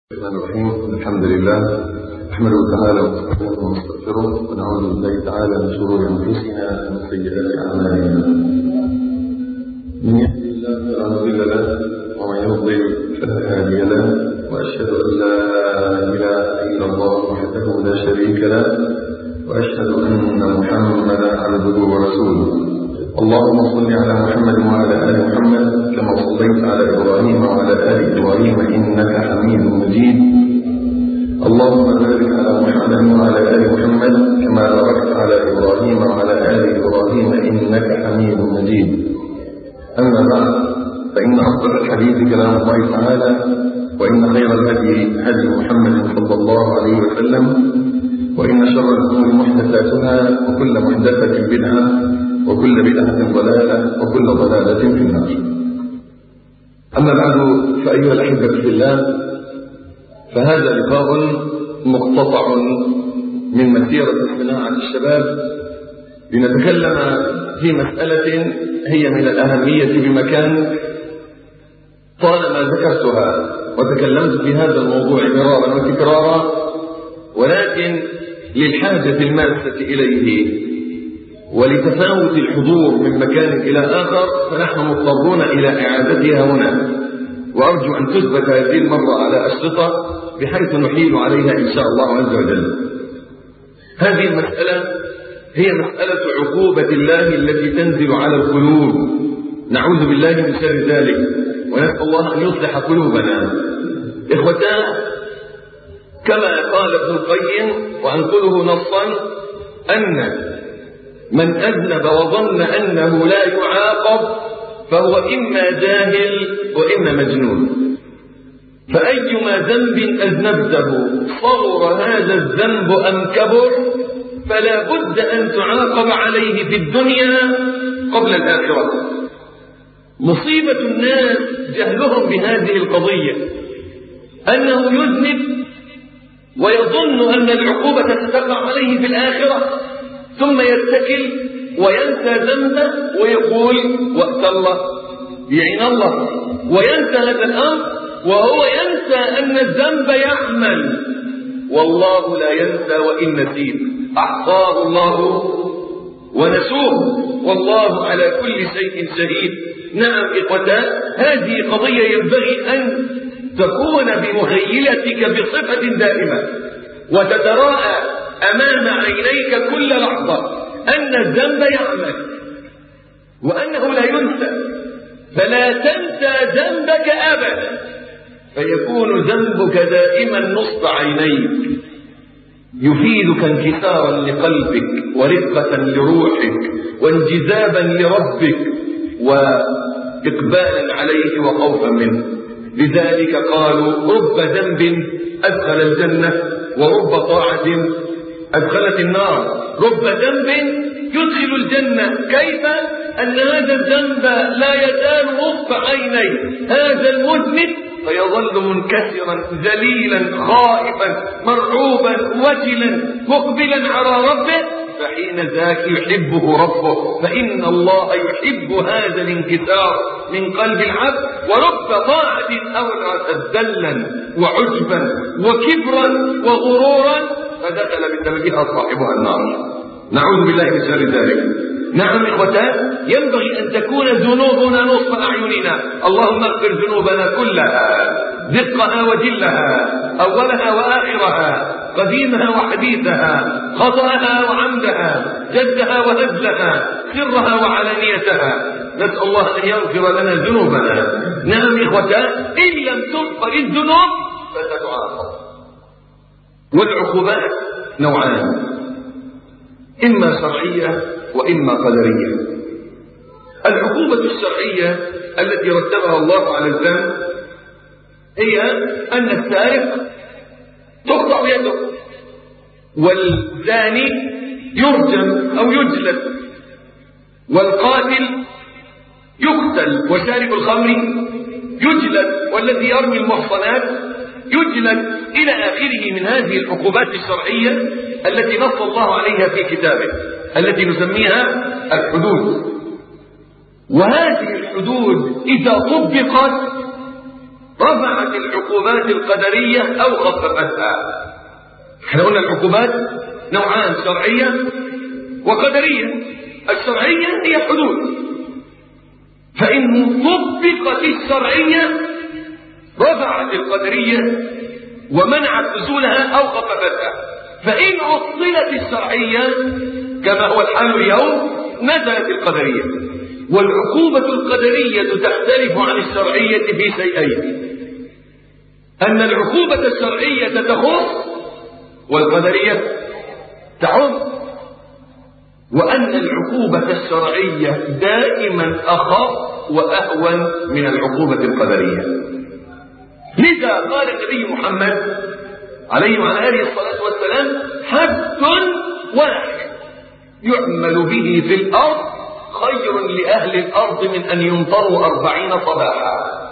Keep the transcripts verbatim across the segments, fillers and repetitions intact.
الرحمن الرحيم. الحمد لله نحمده تعالى ونستغفره ونعوذ بالله تعالى من شرور انفسنا ومن سيئات اعمالنا. من يهده الله فلا مضل له ومن يضلل فلا هادي له، واشهد ان لا اله الا الله وحده لا شريك له، واشهد ان محمدا عبده ورسوله. اللهم صل على محمد وعلى ال محمد كما صليت على ابراهيم وعلى ال ابراهيم انك حميد مجيد. اللهم بارك على محمد وعلى ال محمد كما باركت على ابراهيم وعلى ال ابراهيم انك حميد مجيد. اما بعد، فان اصدق الحديث كلام الله تعالى، وان خير الهدي هدي محمد صلى الله عليه وسلم، وان شر الامور محدثاتها، وكل محدثه بدعه، وكل بدعة ضلالة، وكل ضلالة في النار. أما بعد، فأيها الأحبة في الله، فهذا لقاء مقتطع من مسيرة صناعة الشباب لنتكلم في مسألة هي من الأهمية بمكان. طالما ذكرتها وتكلمت في هذا الموضوع مرارا وتكرارا، ولكن للحاجة الماسة إليه ولتفاوت الحضور من مكان إلى آخر، فنحن مضطرون إلى إعادتها هنا، وأرجو أن تثبت هذه المرة على أشرطة بحيث نحيل عليها إن شاء الله عز وجل. هذه المسألة هي مسألة عقوبة الله التي تنزل على القلوب، نعوذ بالله من شر ذلك، ونسأل الله أن يصلح قلوبنا. إخوتان، كما قال ابن القيم وأنقله نصا، أن من أذنب وظن أنه لا يعاقب فهو إما جاهل وإما مجنون. فأيما ذنب أذنبته صغر هذا الذنب أم كبر، فلا بد أن تعاقب عليه في الدنيا قبل الآخرة. مصيبة الناس جهلهم بهذه القضية، أنه يذنب ويظن أن العقوبة ستقع عليه في الآخرة، ثم يتكل وينسى ذنبه ويقول وقت الله يعين الله، وينسى هذا الأمر وهو ينسى أن الذنب يعمل، والله لا ينسى وإن نسيت أحصاه الله ونسوه، والله على كل شيء شهيد. نعم إخوتان، هذه قضية ينبغي أن تكون بمخيلتك بصفة دائمة، وتتراءى أمام عينيك كل لحظة أن الذنب يعمل وأنه لا ينسى، فلا تنسى ذنبك أبدا، فيكون ذنبك دائما نصب عينيك، يفيدك انكسارا لقلبك ورقة لروحك وانجذابا لربك وإقبالا عليه وخوفا منه. لذلك قالوا رب ذنب أدخل الجنة ورب طاعة أدخلت النار. رب ذنب يدخل الجنة، كيف أن هذا الذنب لا يزال نصف عيني هذا المذنب، فيظل منكسرا ذليلا خائفا مرعوبا وجلا مقبلا على ربه، فحين ذاك يحبه ربه، فإن الله يحب هذا الانكسار من قلب العبد. ورب طاعة أورثت ذلا وعجبا وكبرا وغرورا، فدخل بسببها صاحبها النار، نعوذ بالله من شر ذلك. نعم إخوتان، ينبغي أن تكون ذنوبنا نصف أعيننا. اللهم اغفر ذنوبنا كلها، دقها وجلها، أولها وآخرها، قديمها وحديثها، خطأها وعمدها، جدها وهزلها، سرها وعلانيتها. نسأل الله أن يغفر لنا ذنوبنا. نعم إخوتان، إن لم تغفر الذنوب فتتعاقب. والعقوبات نوعان، إما شرعية وإما قدرية. العقوبة الشرعية التي رتبها الله على الذنب هي أن السارق تقطع يده، والزاني يرجم أو يجلد، والقاتل يقتل، وشارب الخمر يجلد، والذي يرمي المحصنات يجلد، إلى آخره من هذه العقوبات الشرعية التي نص الله عليها في كتابه، التي نسميها الحدود. وهذه الحدود إذا طبقت رفعت العقوبات القدرية أو خففتها. احنا قلنا العقوبات نوعان، شرعية وقدرية. الشرعية هي حدود، فإن طبقت الشرعية رفعت القدرية ومنعت نزولها أو خففتها، فإن عطلت الشرعية كما هو الحال اليوم نزلت القدرية. والعقوبة القدرية تختلف عن الشرعية في شيئين: أن العقوبة الشرعية تخص والقدرية تعم، وأن العقوبة الشرعية دائما أخف وأهون من العقوبة القدرية. لذا قال النبي محمد عليه وعلى آله الصلاة والسلام: حد واحد يعمل به في الأرض خير لأهل الأرض من أن يمطروا أربعين صباحا.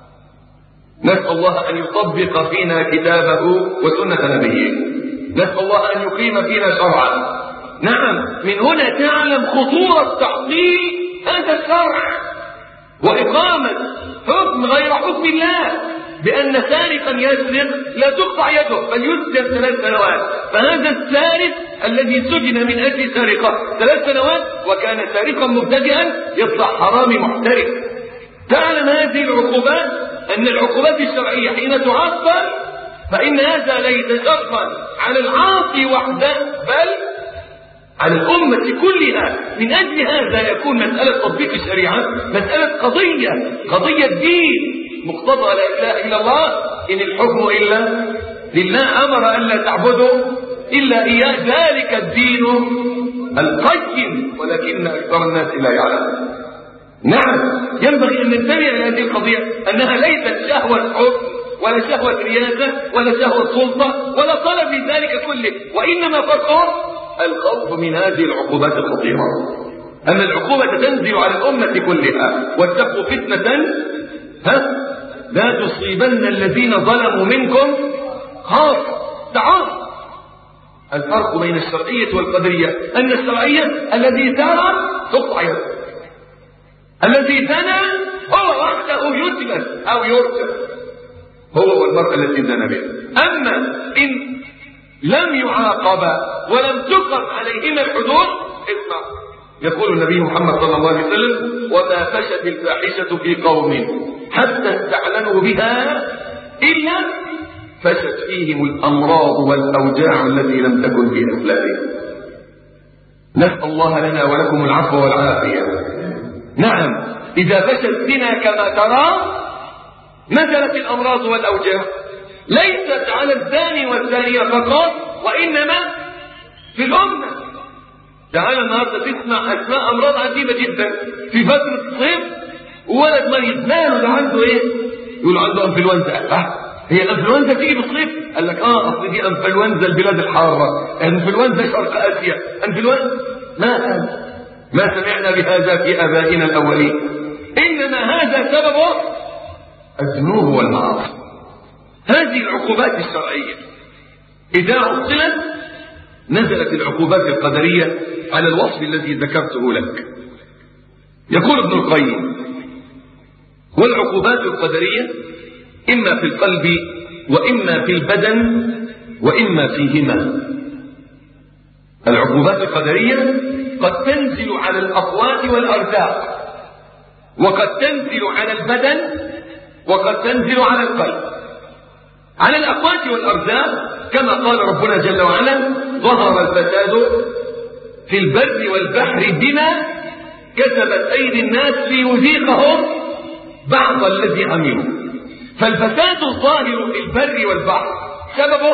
نسأل الله أن يطبق فينا كتابه وسنة نبيه، نسأل الله أن يقيم فينا شرعا. نعم، من هنا تعلم خطورة تعطيل هذا الشرع وإقامة حكم غير حكم الله، بأن سارقا يسرق لا تقطع يده بل يسجن ثلاث سنوات، فهذا السارق الذي سجن من أجل سرقة ثلاث سنوات وكان سارقا مبتدئا يطلع حرامي محترف. تعلم هذه العقوبات أن العقوبات الشرعية حين تعطل فإن هذا ليس شرطا على العاصي وحده بل على الأمة كلها. من أجل هذا يكون مسألة تطبيق الشريعة مسألة قضية قضية دين، مقتضى لا إله إلا الله إن الحكم إلا لله، أمر أن لا تعبدوا إلا إياه، ذلك الدين القيم ولكن أكثر الناس لا يعلمون. نعم، ينبغي أن ننتبه إلى هذه القضية أنها ليست شهوة حكم ولا شهوة رياسة ولا شهوة سلطة ولا طلب ذلك كله، وإنما فقط الخوف من هذه العقوبات الخطيرة، أن العقوبة تنزل على الأمة كلها. واتقوا فتنة ها لا تصيبن الذين ظلموا منكم خاصة. تعرف الفرق بين الشرعية والقدرية أن الشرعية الذي ترى تقطع يده، الذي زنى هو وحده يجلد أو يرجم، هو والمرأة التي زنى بها. أما إن لم يعاقب ولم تقم عليهما الحدود اسمع، يقول النبي محمد صلى الله عليه وسلم: وما فشت الفاحشة في قوم حتى استعلنوا بها إلا فشت فيهم الأمراض والأوجاع التي لم تكن في أسلافهم. نسأل الله لنا ولكم العفو والعافية. نعم، إذا فشت بنا كما ترى نزلت الأمراض والأوجاع، ليست على الزاني والزانية فقط وإنما في الأمة. تعالى النهارده تسمع أسماء أمراض عجيبة جدا في فترة الصيف، وولد مريض ماله ده عنده إيه؟ يقول عنده أنفلونزا. أه هي الأنفلونزا تيجي بالصيف؟ قال لك آه أصل دي أنفلونزا البلاد الحارة، أنفلونزا شرق آسيا، أنفلونزا ما هذا؟ ما سمعنا بهذا في آبائنا الأولين، إنما هذا سببه الذنوب والمعاصي. هذه العقوبات الشرعية إذا عطلت نزلت العقوبات القدرية على الوصف الذي ذكرته لك. يقول ابن القيم: والعقوبات القدرية إما في القلب وإما في البدن وإما فيهما. العقوبات القدرية قد تنزل على الأقوات والأرزاق، وقد تنزل على البدن، وقد تنزل على القلب. على الأقوات والأرزاق كما قال ربنا جل وعلا: ظهر الفساد في البر والبحر بما كسبت أيدي الناس ليذيقهم بعض الذي عملوا. فالفساد الظاهر في البر والبحر سببه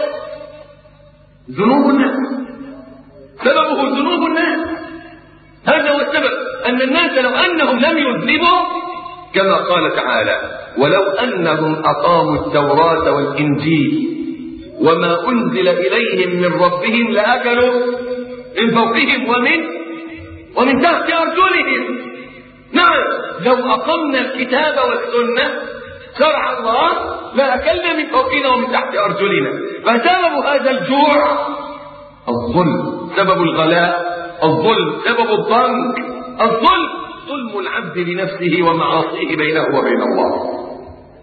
ذنوب الناس، سببه ذنوب الناس. هذا هو السبب، أن الناس لو أنهم لم يذنبوا كما قال تعالى: ولو أنهم أقاموا التوراة والإنجيل وما أنزل إليهم من ربهم لأكلوا من فوقهم ومن ومن تحت أرجلهم. نعم، لو أقمنا الكتاب والسنة شرع الله لأكلنا من فوقنا ومن تحت أرجلنا. فسبب هذا الجوع الظلم، سبب الغلاء الظلم، سبب الضنك الظلم، ظلم العبد لنفسه ومعاصيه بينه وبين الله.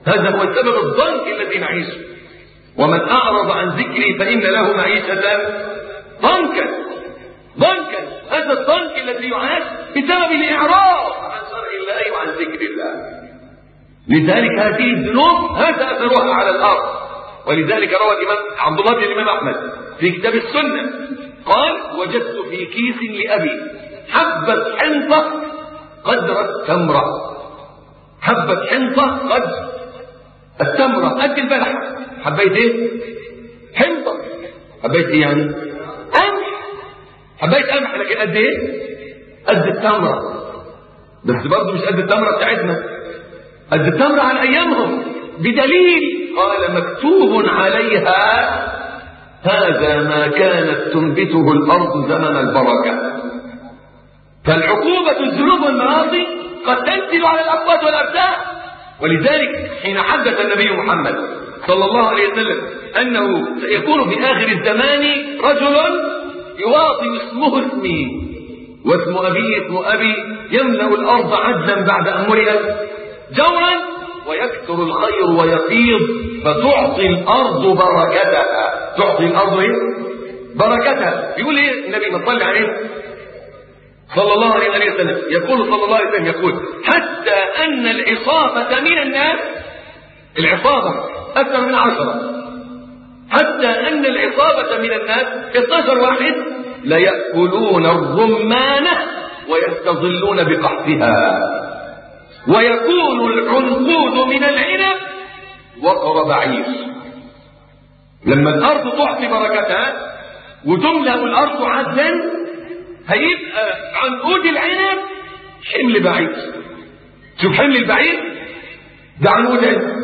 هذا هو السبب الضنك الذي نعيشه. ومن أعرض عن ذكري فإن له معيشة ضنكا ضنكا. هذا الضنك الذي يعاش بسبب الإعراض عن شرع الله وعن ذكر الله. لذلك هذه الذنوب هذا أثرها على الأرض. ولذلك روى الإمام عبد الله بن الإمام أحمد في كتاب السنة قال: وجدت في كيس لأبي حبة حنطة قدر التمرة. حبة حنطة قدر التمرة، قد البلحة. حبيت ايه؟ حنطة. حبيت ايه يعني؟ قمح. حبيت قمح، لكن قد ايه؟ قد التمرة. بس برضه مش قد التمرة بتاعتنا، قد التمرة على ايامهم، بدليل قال: مكتوب عليها هذا ما كانت تنبته الارض زمن البركة. فالعقوبة الذنوب والمعاصي قد تنزل على الأقوات والأبدان. ولذلك حين حدث النبي محمد صلى الله عليه وسلم أنه سيكون في آخر الزمان رجل يواطي اسمه اسمي واسم أبي اسم أبي يملأ الأرض عدلا بعد أن ملئت جورا ويكثر الخير ويفيض فتعطي الأرض بركتها. تعطي الأرض إيه؟ بركتها. يقول إيه النبي ما صلى عليه صلى الله عليه وسلم؟ يقول صلى الله عليه وسلم يقول: حتى أن العصابة من الناس، العصابة أكثر من عشرة، حتى أن العصابة من الناس اثناشر واحد لا يأكلون الرمانة ويستظلون بقحفها، ويكون العنقود من العنب وقر بعير. لما الأرض تعطي بركتها وتملأ الأرض عدلا هيبقى عنقود العنب حمل بعيد. شوف حمل البعيد ده عنقود عنب.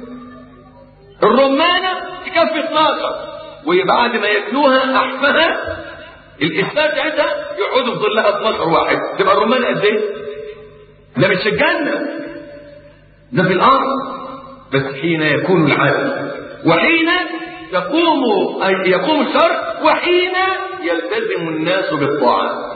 الرمانة تكفي اثناشر، وبعد ما ياكلوها احفها الاسفات بتاعتها يقعدوا في ظلها اثناشر واحد. تبقى الرمانة قد ايه؟ ده مش في الجنة، ده في الارض. بس حين يكون العدل وحين يقوم يقوم الشر وحين يلتزم الناس بالطاعات.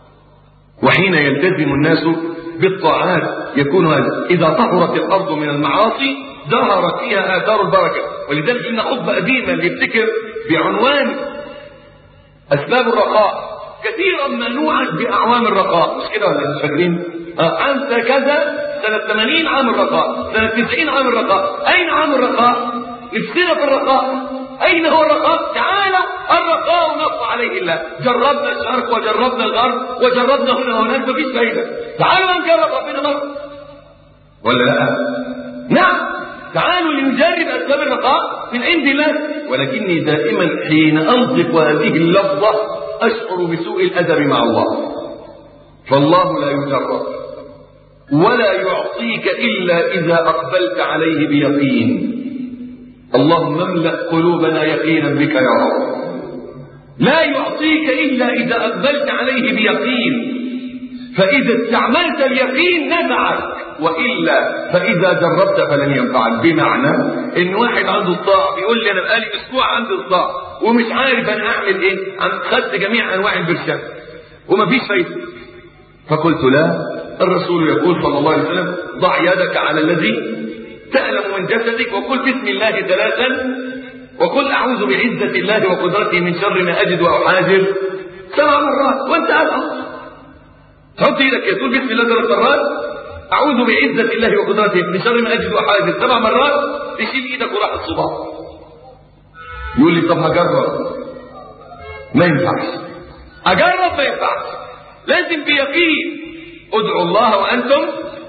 وحين يلتزم الناس بالطاعات يكون هذا. إذا طهرت الأرض من المعاصي ظهرت فيها آثار البركة. ولذلك إن خطبة قديمة اللي بتكر بعنوان أسباب الرخاء كثيرا ما نوعد بأعوام الرخاء، مش كده ولا مش فاكرين؟ عام كذا سنة ثمانين عام الرخاء، سنة تسعين عام الرخاء. أين عام الرخاء؟ نفسنا في الرخاء. أين هو الرخاء؟ تعالوا الرخاء نص عليه الله. جربنا الشرق وجربنا الغرب وجربنا هنا وهناك مفيش فايدة. تعالوا نجرب ربنا مرة ولا لا؟ نعم، تعالوا لنجرب أسباب الرخاء من عند الله. ولكني دائما حين أنطق هذه اللفظة أشعر بسوء الأدب مع الله. فالله لا يجرب ولا يعطيك إلا إذا أقبلت عليه بيقين. اللهم املأ قلوبنا يقينا بك يا رب. لا يعطيك إلا إذا أقبلت عليه بيقين. فإذا استعملت اليقين نفعك، وإلا فإذا جربت فلن ينفعك. بمعنى إن واحد عنده صداع بيقول لي أنا بقالي أسبوع عندي صداع ومش عارف أنا أعمل إيه، خدت جميع أنواع البرشام ومفيش فايدة. فقلت لا، الرسول يقول صلى الله عليه وسلم: ضع يدك على الذي تألم من جسدك وقل بسم الله ثلاثا وقل أعوذ بعزة الله وقدرته من شر ما أجد وأحاذر سبع مرات. وأنت ألم تحط ايدك تقول بسم الله ثلاث مرات، أعوذ بعزة الله وقدرته من شر ما أجد وأحاذر سبع مرات، تشيل إيدك وراح الصباح. يقول لي طب هجرب. ما ينفعش. أجرب ما ينفعش، لازم بيقين. ادعوا الله وأنتم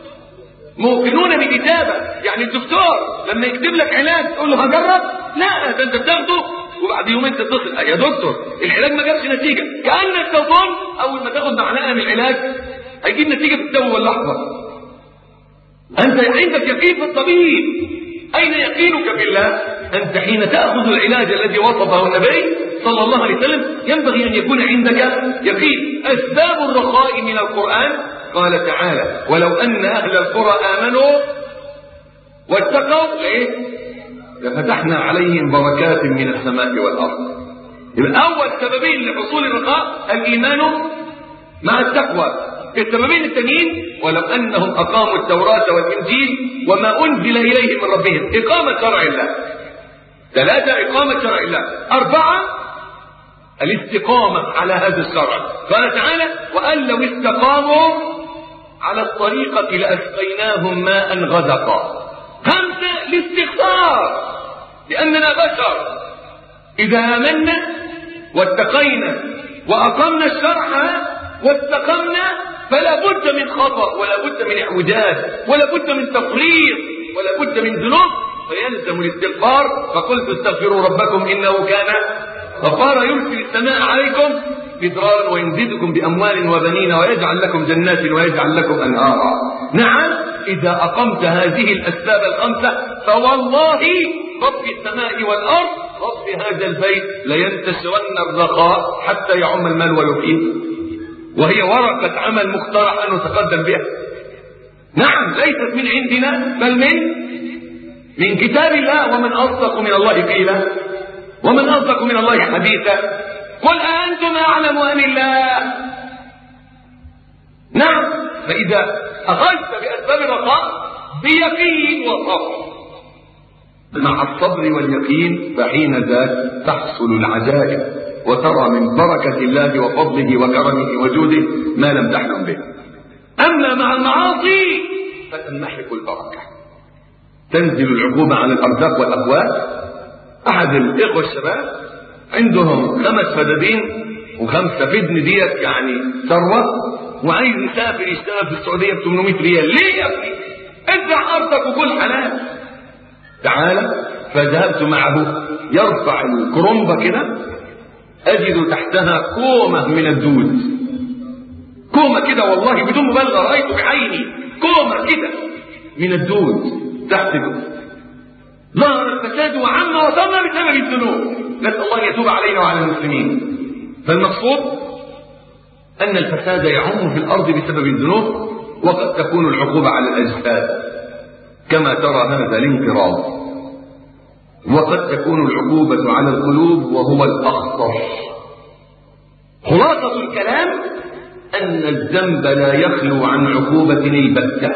موقنون بالإجابة. يعني الدكتور لما يكتب لك علاج تقول له هجرب؟ لا، ده انت بتاخده وبعد يومين تتصل: يا دكتور العلاج ما جابش نتيجة. كأنك تظن أول ما تاخد معلقة من العلاج هيجيب نتيجة في التو واللحظة. أنت عندك يقين في الطبيب. أين يقينك بالله؟ أنت حين تأخذ العلاج الذي وصفه النبي صلى الله عليه وسلم ينبغي أن يكون عندك يقين. أسباب الرخاء من القرآن قال تعالى: ولو أن أهل القرى آمنوا واتقوا إيه؟ لفتحنا عليهم بركات من السماء والأرض. يبقى أول سببين لحصول الرخاء الإيمان مع التقوى. السببين التانيين ولو أنهم أقاموا التوراة والإنجيل وما أنزل إليهم من ربهم، إقامة شرع الله. ثلاثة إقامة شرع الله. أربعة الاستقامة على هذا الشرع. قال تعالى وأن لو استقاموا على الطريقة لأسقيناهم ماء غدقا. خمسة الاستغفار، لأننا بشر إذا آمنا واتقينا وأقمنا الشرع واستقمنا فلا بد من خطأ ولا بد من اعوجاج ولا بد من تفريط ولا بد من ذنوب، فيلزم الاستغفار. فقلت استغفروا ربكم إنه كان غفارا يرسل السماء عليكم مدرارا ويمددكم بأموال وبنين ويجعل لكم جنات ويجعل لكم أنهارا. نعم إذا أقمت هذه الأسباب الخمسة فوالله رب السماء والأرض رب هذا البيت لينتشرن الرخاء حتى يعم المال ويقيم، وهي ورقة عمل مقترح أن نتقدم بها. نعم ليست من عندنا بل من من كتاب الله. ومن أصدق من الله قيلا ومن أصدق من الله حديثا قل أأنتم أعلم أم الله. نعم فإذا أخذت بأسباب الرخاء بيقين وصبر مع الصبر واليقين فحين ذاك تحصل العجائب وترى من بركة الله وفضله وكرمه وجوده ما لم تحلم به. أما مع المعاصي فتنمحق البركة، تنزل العقوبة على الأرزاق والأقوات. أحد الإخوة الشباب عندهم خمس فدادين وخمسة فدن ديت يعني ثروة، وعايز يسافر يشتغل في السعودية ب ثمانمائة ريال. ليه يا ابني؟ ازرع أرضك وكل حلال. تعالى فذهبت معه يرفع الكرنبة كده أجد تحتها كومة من الدود، كومة كده والله بدون مبالغة رأيت بعيني كومة كده من الدود تحت الدود. ظهر الفساد وعم وصلنا بسبب الذنوب، نسأل الله أن يتوب علينا وعلى المسلمين. فالمقصود أن الفساد يعم في الأرض بسبب الذنوب، وقد تكون العقوبة على الأجساد كما ترى هذا الانقراض، وقد تكون العقوبة على القلوب وهو الأخطر. خلاصة الكلام أن الذنب لا يخلو عن عقوبة البتة.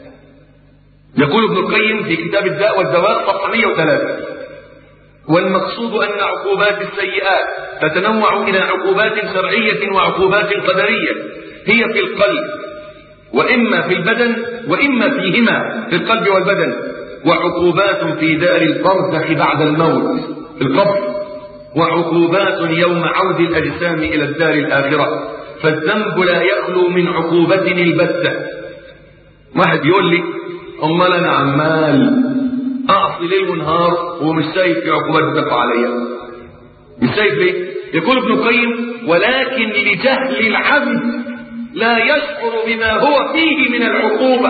يقول ابن القيم في كتاب الداء والدواء صفحة مئة وثلاثة والمقصود أن عقوبات السيئات تتنوع إلى عقوبات شرعية وعقوبات قدرية هي في القلب وإما في البدن وإما فيهما في القلب والبدن، وعقوبات في دار البرزخ بعد الموت في القبر، وعقوبات يوم عود الأجسام إلى الدار الآخرة. فالذنب لا يخلو من عقوبة البتة. واحد يقول لي أمال أنا عمال أعصي ليل ونهار ومش شايف في عقوبات بتقع عليا، مش شايف ليه؟ يقول ابن القيم ولكن لجهل العبد لا يشعر بما هو فيه من العقوبة،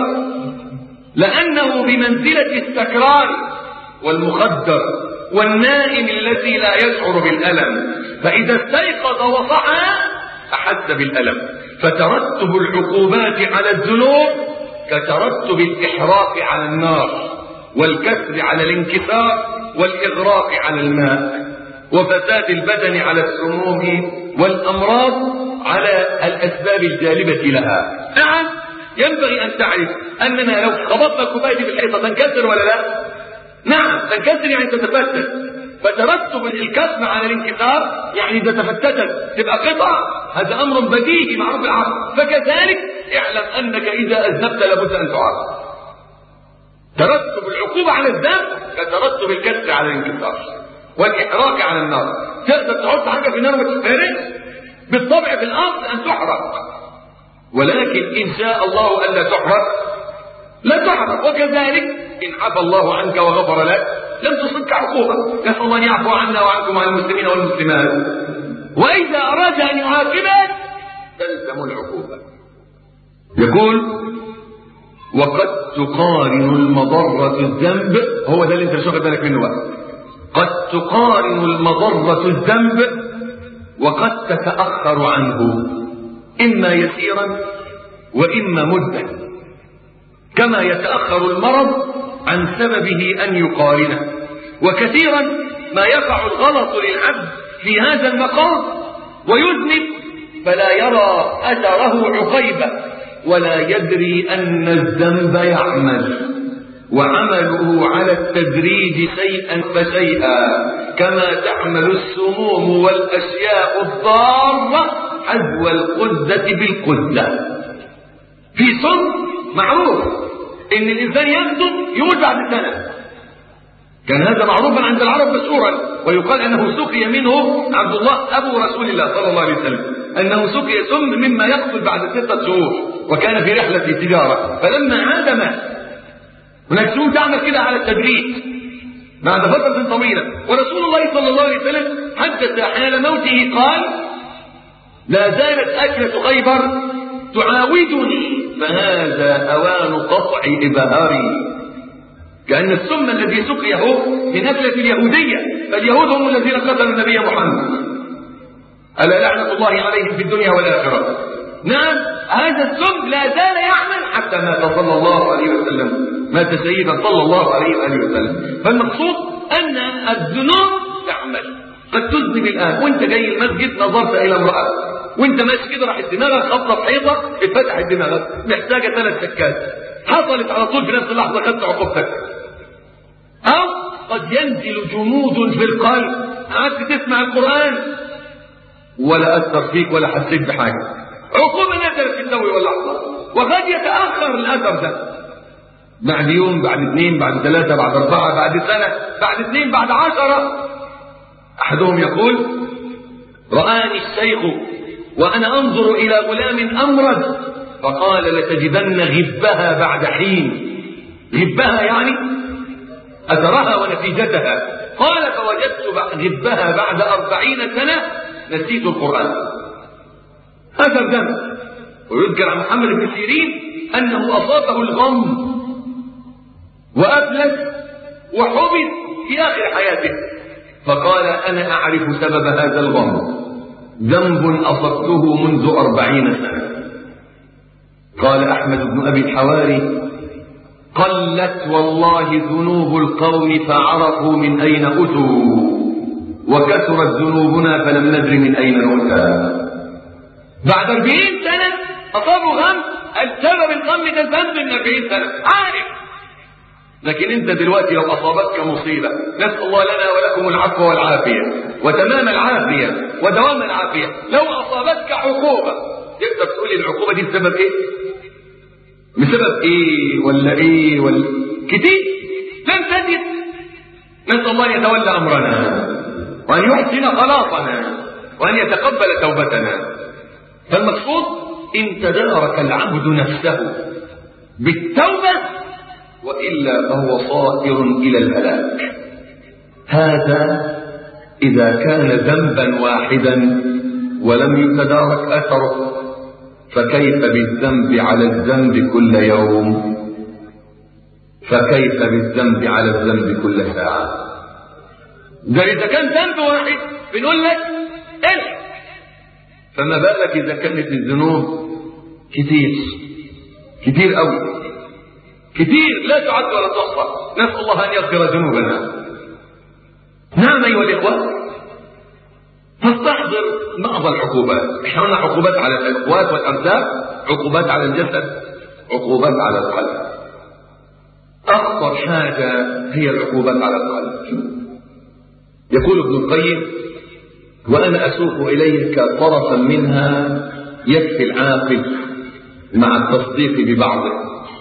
لأنه بمنزلة السكران والمخدر والنائم الذي لا يشعر بالألم، فإذا استيقظ وصحى أحس بالألم. فترتب العقوبات على الذنوب كترتب الإحراق على النار، والكسر على الانكسار، والإغراق على الماء، وفساد البدن على السموم، والأمراض على الأسباب الجالبة لها. نعم ينبغي أن تعرف أننا لو خبطنا الكوباية في الحيطة تنكسر ولا لا؟ نعم تنكسر يعني تتفتت، فترتب الكسر على الانكسار يعني إذا تفتتت تبقى قطع، هذا أمر بديهي معروف العقل. فكذلك اعلم أنك إذا أذنبت لابد أن تعاقب. ترتب العقوبة على الذنب كترتب الكسر على الانكسار والإحراق على النار. تقدر تحط حاجة في النار وتتفرج؟ بالطبع في الأصل أن تحرق، ولكن إن شاء الله ألا تحرق لا تحرق. وكذلك إن عفى الله عنك وغفر لك لم تصبك عقوبة. نسأل الله أن يعفو عنا وعنكم وعن المسلمين والمسلمات. وإذا أراد أن يعاقبك تلزم العقوبة. يقول وقد تقارن المضرة الذنب، هو ده اللي انت مش واخد بالك منه بقى. قد تقارن المضرة الذنب وقد تتأخر عنه إما يسيرا وإما مدة، كما يتأخر المرض عن سببه أن يقارنه. وكثيرا ما يقع الغلط للعبد في هذا المقام ويذنب فلا يرى أثره عقيبة ولا يدري أن الذنب يعمل، وعمله على التدريج شيئا فشيئا كما تعمل السموم والأشياء الضارة حذو القدة بالقدة. في سم معروف إن الإنسان يكتب يموت بعد سنة، كان هذا معروفا عند العرب مشهورا، ويقال أنه سقي منه عبد الله أبو رسول الله صلى الله عليه وسلم أنه سقي سم مما يقتل بعد ستة شهور، وكان في رحلة تجارة فلما عاد مات. هناك سوء تعمل كده على التدريج بعد فترة طويلة. ورسول الله صلى الله عليه وسلم حدث حال موته قال: لا زالت أكلة خيبر تعاودني فهذا أوان قطع إبهاري. كأن السم الذي سقيه من أكلة اليهودية، فاليهود هم الذين قتلوا النبي محمد، ألا لعنة الله عليهم في الدنيا والآخرة. نعم، هذا السم لا زال يعمل حتى مات صلى الله عليه وسلم، مات سيدا صلى الله عليه وآله وسلم. فالمقصود أن الذنوب تعمل. قد تذنب الآن وانت جاي المسجد نظرت إلى امرأة وانت ماشي كده راح دماغك خبطة في حيطة اتفتحت دماغك محتاجة ثلاث سكات، حصلت على طول في نفس اللحظة خدت عقوبتك. أو قد ينزل جمود في القلب، قعدت تسمع القرآن ولا أثر فيك ولا حسيت بحاجة، عقوبة نزلت في الدوي واللحظة، وقد يتأخر الأثر ده بعد يوم، بعد اثنين، بعد ثلاثة، بعد أربعة، بعد سنة، بعد اثنين، بعد عشرة. أحدهم يقول: رآني الشيخ وأنا أنظر إلى غلام أمرد فقال: لتجدن غبها بعد حين. غبها يعني أثرها ونتيجتها. قال: فوجدت غبها بعد أربعين سنة نسيت القرآن. هذا الذنب. ويذكر عن محمد بن سيرين أنه أصابه الغم وأفلس وحبس في آخر حياته، فقال: أنا أعرف سبب هذا الغم، ذنب أصبته منذ أربعين سنة. قال أحمد بن أبي الحواري: قلت والله ذنوب القوم فعرفوا من أين أتوا، وكثرت ذنوبنا فلم ندر من أين نؤتى. بعد أربعين سنة أصابوا غم، السبب الغم ده الذنب من أربعين سنة عارف. لكن انت دلوقتي لو اصابتك مصيبة، نسأل الله لنا ولكم العفو والعافية وتمام العافية ودوام العافية، لو اصابتك عقوبة تقدر تقول العقوبة دي بسبب ايه؟ بسبب ايه ولا ايه ولا كتير لن تجد. نسأل الله يتولى امرنا وان يحسن خلاصنا وان يتقبل توبتنا. فالمقصود ان تدارك العبد نفسه بالتوبة وإلا فهو صائر إلى الهلاك. هذا إذا كان ذنبا واحدا ولم يتدارك أثره، فكيف بالذنب على الذنب كل يوم؟ فكيف بالذنب على الذنب كل ساعة؟ ده إذا كان ذنب واحد بنقول لك الحق، فما بالك إذا كانت الذنوب كتير كتير قوي، كثير لا تعد ولا تحصى. نسأل الله أن يغفر ذنوبنا. نعم أيها الإخوة، فاستحضر بعض العقوبات. احنا قلنا عقوبات على الأقوات والأرزاق، عقوبات على الجسد، عقوبات على القلب. أخطر حاجة هي العقوبات على القلب. يقول ابن القيم: وأنا أسوق إليك طرفا منها يكفي العاقل مع التصديق ببعضه.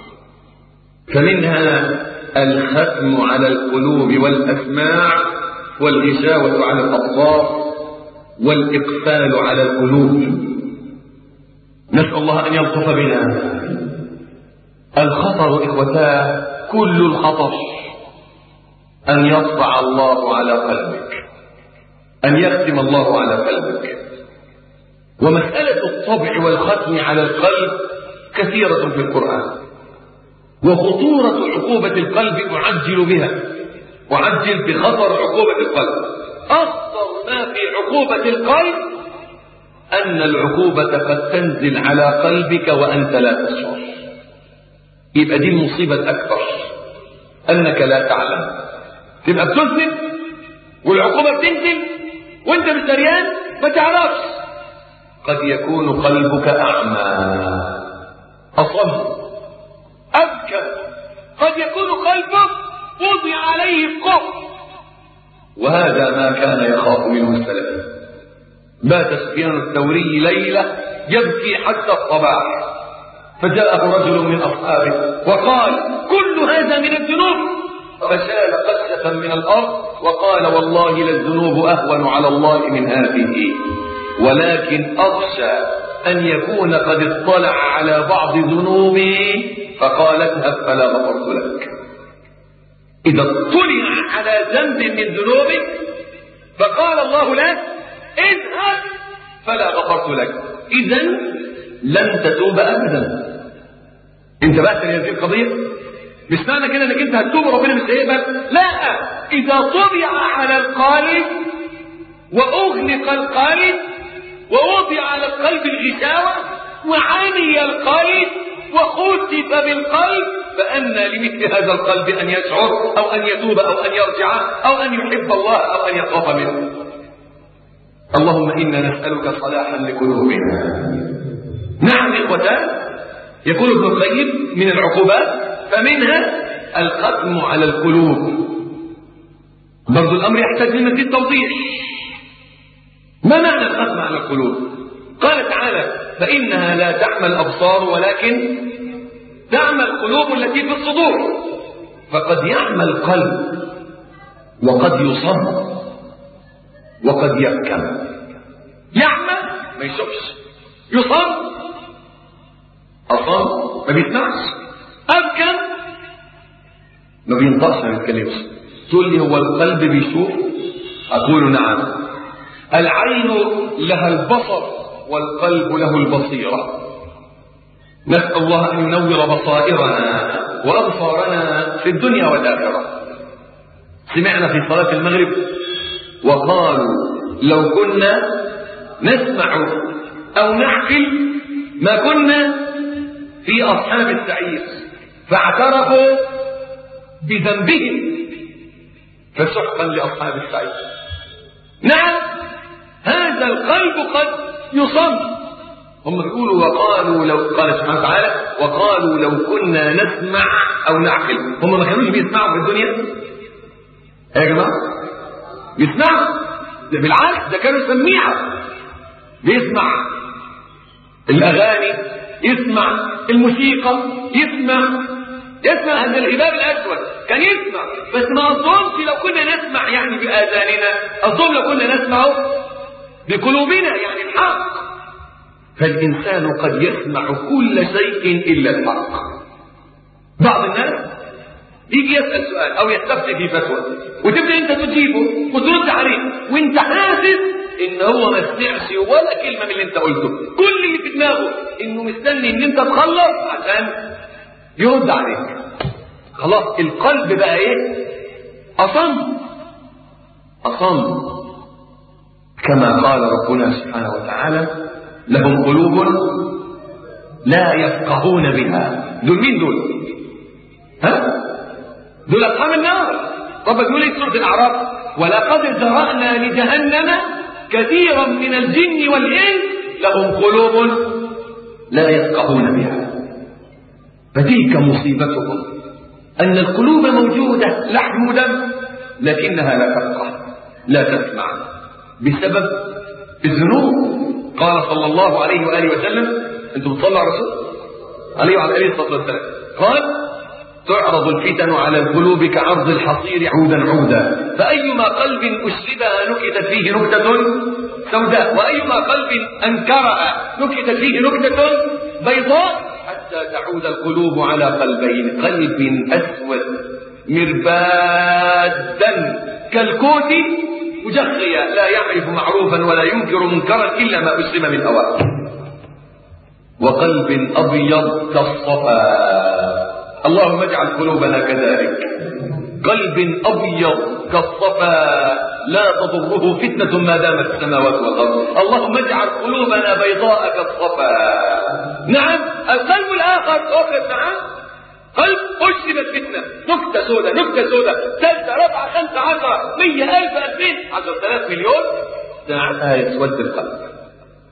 فمنها الختم على القلوب والأسماع، والغشاوة على الأبصار، والإقفال على القلوب. نسأل الله أن يلطف بنا. الخطر إخوتاه كل الخطر أن يطبع الله على قلبك، أن يختم الله على قلبك. ومسألة الطبع والختم على القلب كثيرة في القرآن، وخطورة عقوبة القلب أعجل بها، أعجل بخطر عقوبة القلب. أخطر ما في عقوبة القلب أن العقوبة قد تنزل على قلبك وأنت لا تشعر. يبقى دي المصيبة الأكبر، أنك لا تعلم. تبقى بتذنب والعقوبة بتنزل وأنت بالدريان ما تعرفش. قد يكون قلبك أعمى أصم أبكم، قد يكون قلبك وضع عليه الكفر، وهذا ما كان يخاف منه السلف. بات سفيان الثوري ليلة يبكي حتى الصباح، فجاءه رجل من أصحابه وقال: كل هذا من الذنوب، فشال قشة من الأرض وقال: والله للذنوب أهون على الله من هذه، ولكن أخشى أن يكون قد اطلع على بعض ذنوبي فقال: اذهب فلا غفرت لك. إذا اطلع على ذنب من ذنوبك فقال الله له: اذهب فلا غفرت لك، إذا لن تتوب أبدا. انتبهت لهذه القضية؟ مش معنى كده انك انت هتتوب وربنا مش هيقبل، لا، إذا طبع على القلب وأغلق القلب ووضع على القلب الغشاوة وعمي القلب وختف بالقلب، فأنى لمثل هذا القلب أن يشعر أو أن يتوب أو أن يرجع أو أن يحب الله أو أن يخاف منه. اللهم إنا نسألك صلاحا لقلوبنا. نعم إخوتان، يقول ابن القيم من العقوبات فمنها الختم على القلوب. برضو الأمر يحتاج لمزيد توضيح. ما معنى الختم على القلوب؟ قال تعالى: فإنها لا تعمى الأبصار ولكن تعمى القلوب التي في الصدور. فقد يعمى القلب وقد يصم وقد يبكم. يعمى ما يشوفش، يصم أصم ما بيسمعش، أبكم ما بينطقش ما بيتكلمش. تقول لي هو القلب بيشوف؟ أقول نعم. العين لها البصر والقلب له البصيرة. نسأل الله أن ينور بصائرنا وأبصارنا في الدنيا والآخرة. سمعنا في صلاة المغرب وقالوا: لو كنا نسمع أو نعقل ما كنا في أصحاب السعير، فاعترفوا بذنبهم فسحقا لأصحاب السعير. نعم، هذا القلب قد يصم. هم بيقولوا وقالوا لو، قال سبحانه وتعالى: وقالوا لو كنا نسمع أو نعقل. هم ما كانوش بيسمعوا في الدنيا يا جماعة؟ بيسمعوا، ده بالعكس، ده كانوا سميعة، بيسمع الأغاني، يسمع الموسيقى، يسمع يسمع هذا الهباب الأسود، كان يسمع. بس ما أظنش لو كنا نسمع يعني بآذاننا، أظن لو كنا نسمع بقلوبنا يعني الحق. فالإنسان قد يسمع كل شيء إلا الحق. بعض الناس يجي يسأل سؤال أو يستفتي في فتوى وتبدأ أنت تجيبه وترد عليه وأنت حاسس إن هو ما سمعش ولا كلمة من اللي أنت قلته، كل اللي في دماغه إنه مستني إن أنت تخلص عشان يرد عليك. خلاص القلب بقى إيه؟ أصم أصم كما قال ربنا سبحانه وتعالى: لهم قلوب لا يفقهون بها. دول مين دول؟ ها؟ دول أصحاب النار. رب يقول لي سورة الأعراف: ولقد ذرأنا لجهنم كثيرا من الجن والإنس لهم قلوب لا يفقهون بها. فتلك مصيبتهم أن القلوب موجودة لحم ودم لكنها لا تفقه لا تسمع بسبب الذنوب. قال صلى الله عليه وآله وسلم: أنتم بتصلوا على الرسول عليه وعلى آله الصلاة والسلام، قال: تعرض الفتن على القلوب كعرض الحصير عودا عودا، فأيما قلب أشربها نكتت فيه نكتة سوداء، وأيما قلب أنكرها نكتت فيه نكتة بيضاء، حتى تعود القلوب على قلبين: قلب أسود مربادا كالكوت مجخيا لا يعرف معروفا ولا ينكر منكرا إلا ما أسلم من أوائل، وقلب أبيض كالصفا. اللهم اجعل قلوبنا كذلك، قلب أبيض كالصفا لا تضره فتنة ما دامت السماوات والأرض. اللهم اجعل قلوبنا بيضاء كالصفا. نعم، القلب الآخر أخر، نعم، قلب أشربت فتنة، نكتة سوداء، نكتة سوداء، ثالثة رابعة خمسة عشرة مية ألف ألفين عشرة آلاف مليون، ساعتها يسود القلب.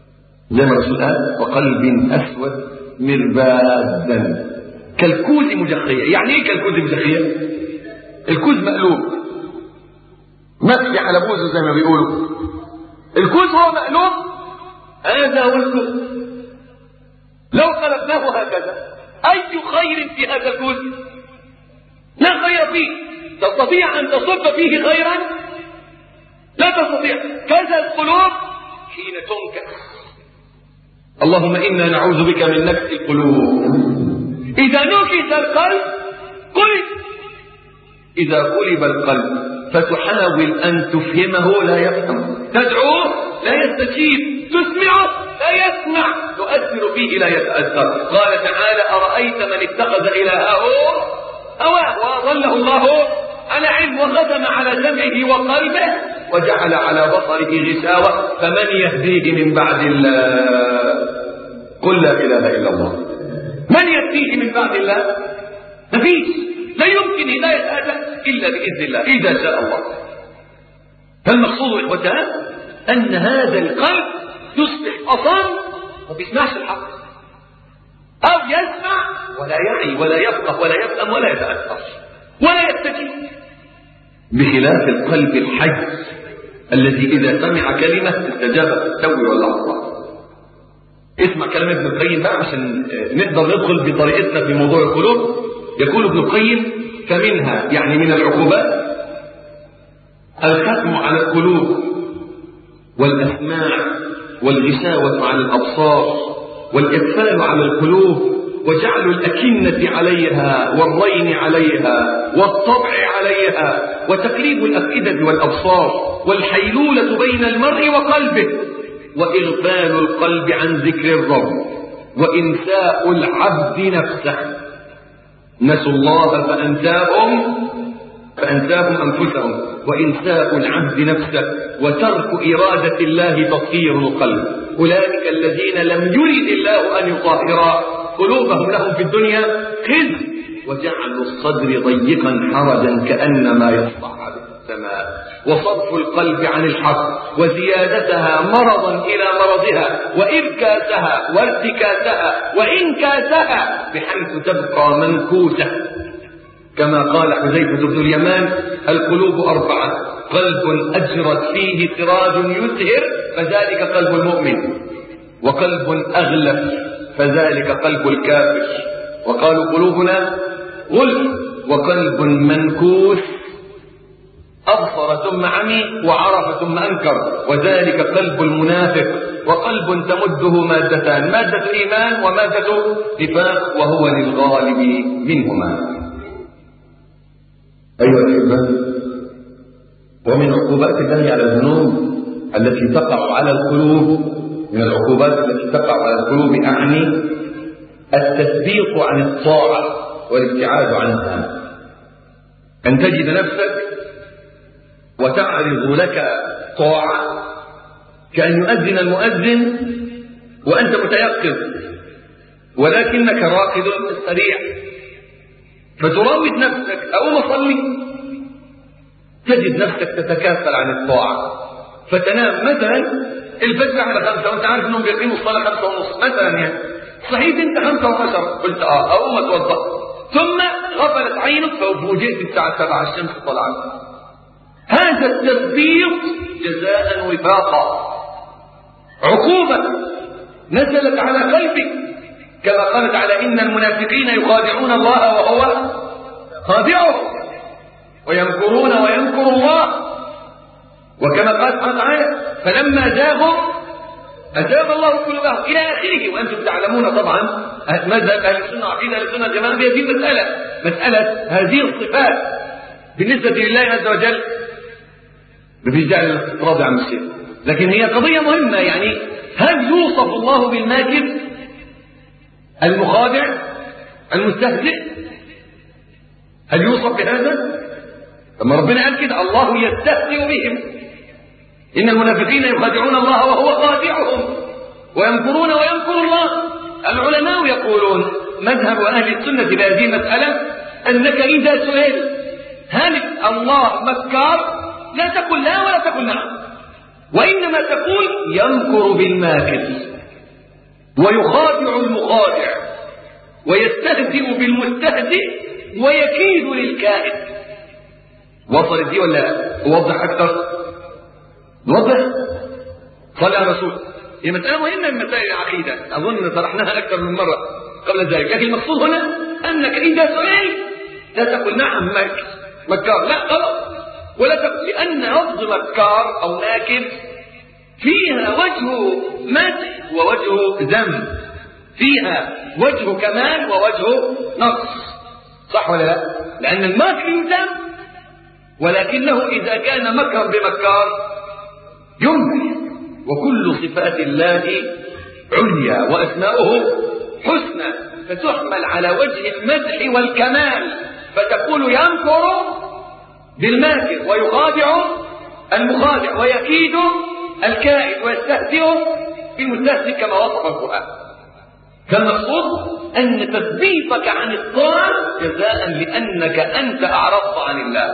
زي ما الرسول قال وقلب أسود مربادا كالكوز مجخية. يعني ايه كالكوز مجخية؟ الكوز مقلوب مكفي على بوزه زي ما بيقولوا. الكوز هو مقلوب، هذا هو الكوز. لو قلبناه هكذا أي خير في هذا الكوز؟ لا خير فيه. تستطيع أن تصب فيه خيرا؟ لا تستطيع. كذا القلوب حين تنكس. اللهم إنا نعوذ بك من نكس القلوب. إذا نكس القلب قلب. إذا قلب القلب فتحاول أن تفهمه لا يفهم، تدعوه لا يستجيب، تسمعه لا يسمع، تؤثر فيه لا يتأثر. قال تعالى أرأيت من اتخذ إلهه هواه وأضله الله على علم وختم على سمعه وقلبه وجعل على بصره غشاوة فمن يهديه من بعد الله؟ قل لا إله إلا الله. من يهديه من بعد الله؟ مفيش. لا يمكن هداية هذا إلا بإذن الله إذا شاء الله. فالمقصود إخوتان أن هذا القلب يصبح أصم ما بيسمعش الحق، أو يسمع ولا يعي ولا يفقه ولا يفهم ولا يتأثر ولا يستجيب، بخلاف القلب الحي الذي إذا سمع كلمة استجاب في التو واللحظة. اسمع كلام ابن القيم بقى عشان نقدر ندخل بطريقتنا في موضوع القلوب. يقول ابن القيم فمنها يعني من العقوبات الختم على القلوب والأسماع والغشاوة على الأبصار والإقفال على القلوب وجعل الأكنة عليها والرين عليها والطبع عليها وتقليب الأفئدة والأبصار والحيلولة بين المرء وقلبه وإغفال القلب عن ذكر الرب وإنساء العبد نفسه. نسوا الله فأنساهم فأنساهم أنفسهم وإنساء العبد نفسه وترك إرادة الله تطهير القلب. أولئك الذين لم يرد الله أن يطهر قلوبهم لهم في الدنيا خزي وجعلوا الصدر ضيقا حرجا كأنما يصعد السماء وصرف القلب عن الحق وزيادتها مرضا إلى مرضها وإركاسها وارتكاسها وإنكاسها بحيث تبقى منكوسة كما قال حذيفة بن اليمان القلوب أربعة قلب أجرت فيه سراج يزهر فذلك قلب المؤمن وقلب أغلف فذلك قلب الكافر وقالوا قلوبنا غلف وقلب منكوس أبصر ثم عمي وعرف ثم أنكر وذلك قلب المنافق وقلب تمده مادتان مادة إيمان ومادة نفاق وهو للغالب منهما. أيها الأحبة ومن عقوبات الله على الذنوب التي تقع على القلوب من العقوبات التي تقع على القلوب أعني التثبيط عن الطاعة والابتعاد عنها. أن تجد نفسك وتعرض لك طاعة كأن يؤذن المؤذن وأنت متيقظ ولكنك راكض سريع فتراود نفسك أو مصلي تجد نفسك تتكاسل عن الطاعة فتنام مثلا الفجر على خمسة وانت عارف انهم بيقيموا الصلاة خمسة ونص مثلا يعني صحيت انت خمسة وعشر قلت اه اقوم اتوضا ثم غفلت عينك فوجئت الساعة سبعة الشمس طلعت. هذا التثبيط جزاء وفاقا عقوبة نزلت على قلبك كما قال تعالى إن المنافقين يخادعون الله وهو خادعهم ويمكرون ويمكر الله وكما قال سبحانه وتعالى فلما زاغوا أزاغ الله قلوبهم إلى آخره. وأنتم تعلمون طبعا مذهب أهل السنة وعقيدة أهل السنة والجماعة هذه المسألة مسألة هذه الصفات بالنسبة لله عز وجل مفيش داعي للاستطراد عن الشيء لكن هي قضية مهمة. يعني هل يوصف الله بالماكر المخادع المستهزئ؟ هل يوصف بهذا؟ لما ربنا قال كده الله يستهزئ بهم إن المنافقين يخادعون الله وهو خادعهم ويمكرون ويمكر الله. العلماء يقولون مذهب أهل السنة بهذه المسألة أنك إذا سئلت هل الله مكار لا تقل لا ولا تقل نعم وإنما تقول يمكر بالماكر ويخادع المخادع ويستهزئ بالمستهزئ ويكيد للكائد. وصلت دي ولا أوضح أكثر؟ نوضح؟ صلى على رسول. هي مسألة مهمة من مسائل العقيدة، أظن طرحناها أكثر من مرة قبل ذلك، لكن المقصود هنا أنك إذا سئلت لا تقل نعم مكار، لا غلط، ولا تقل، لأن لفظ مكار أو ماكر فيها وجه مدح ووجه ذم، فيها وجه كمال ووجه نقص، صح ولا لا؟ لأن الماكر يذم، ولكنه إذا كان مكرا بمكار يمدح. وكل صفات الله عليا وأسماؤه حسنى، فتحمل على وجه المدح والكمال، فتقول يمكر بالماكر ويخادع المخادع ويكيد الكائد ويستهزئ بالمستهزئ كما وصف القرآن. فالمقصود أن تثبيتك عن الطاعة جزاء لأنك أنت أعرضت عن الله،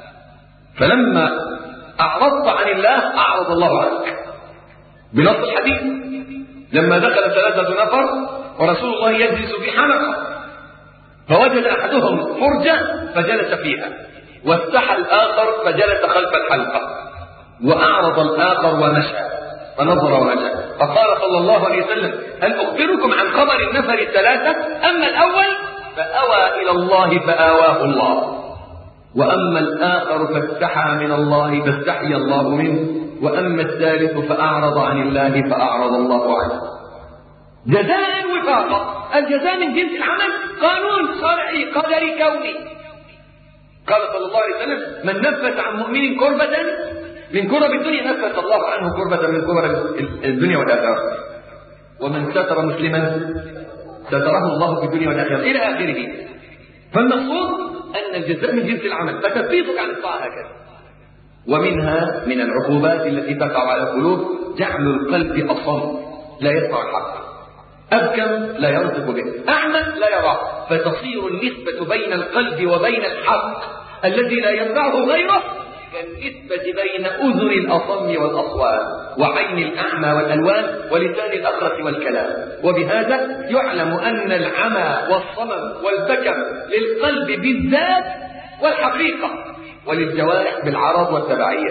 فلما أعرضت عن الله أعرض الله عنك بنص الحديث. لما دخل ثلاثة نفر ورسول الله يجلس في حلقة، فوجد أحدهم فرجة فجلس فيها، واستحى الآخر فجلس خلف الحلقة، وأعرض الآخر ومشى فنظر ومشى. فقال صلى الله عليه وسلم: هل أخبركم عن خبر النفر الثلاثة؟ أما الأول فأوى إلى الله فآواه الله، وأما الآخر فاستحى من الله فاستحي الله منه، وأما الثالث فأعرض عن الله فأعرض الله عنه. جزاء وفاقا، الجزاء من جنس العمل، قانون شرعي قدري كوني. قال صلى الله عليه وسلم: من نفس عن مؤمن كربة من كرب الدنيا نفس الله عنه كربة من كرب الدنيا والآخرة، ومن ستر مسلما ستره الله في الدنيا والآخرة إلى آخره. فالمقصود أن الجزاء من جنس العمل، فتثبيتك عن الطاعة هكذا. ومنها من العقوبات التي تقع على القلوب جعل القلب أصم لا يسمع الحق، أبكم لا ينطق به، أعمى لا يراه، فتصير النسبة بين القلب وبين الحق الذي لا يسمعه غيره كالنسبة بين أذن الأصم والأصوات وعين الأعمى والألوان ولسان الأخرس والكلام. وبهذا يعلم أن العمى والصمم والبكم للقلب بالذات والحقيقة، وللجوارح بالعرض والتبعية.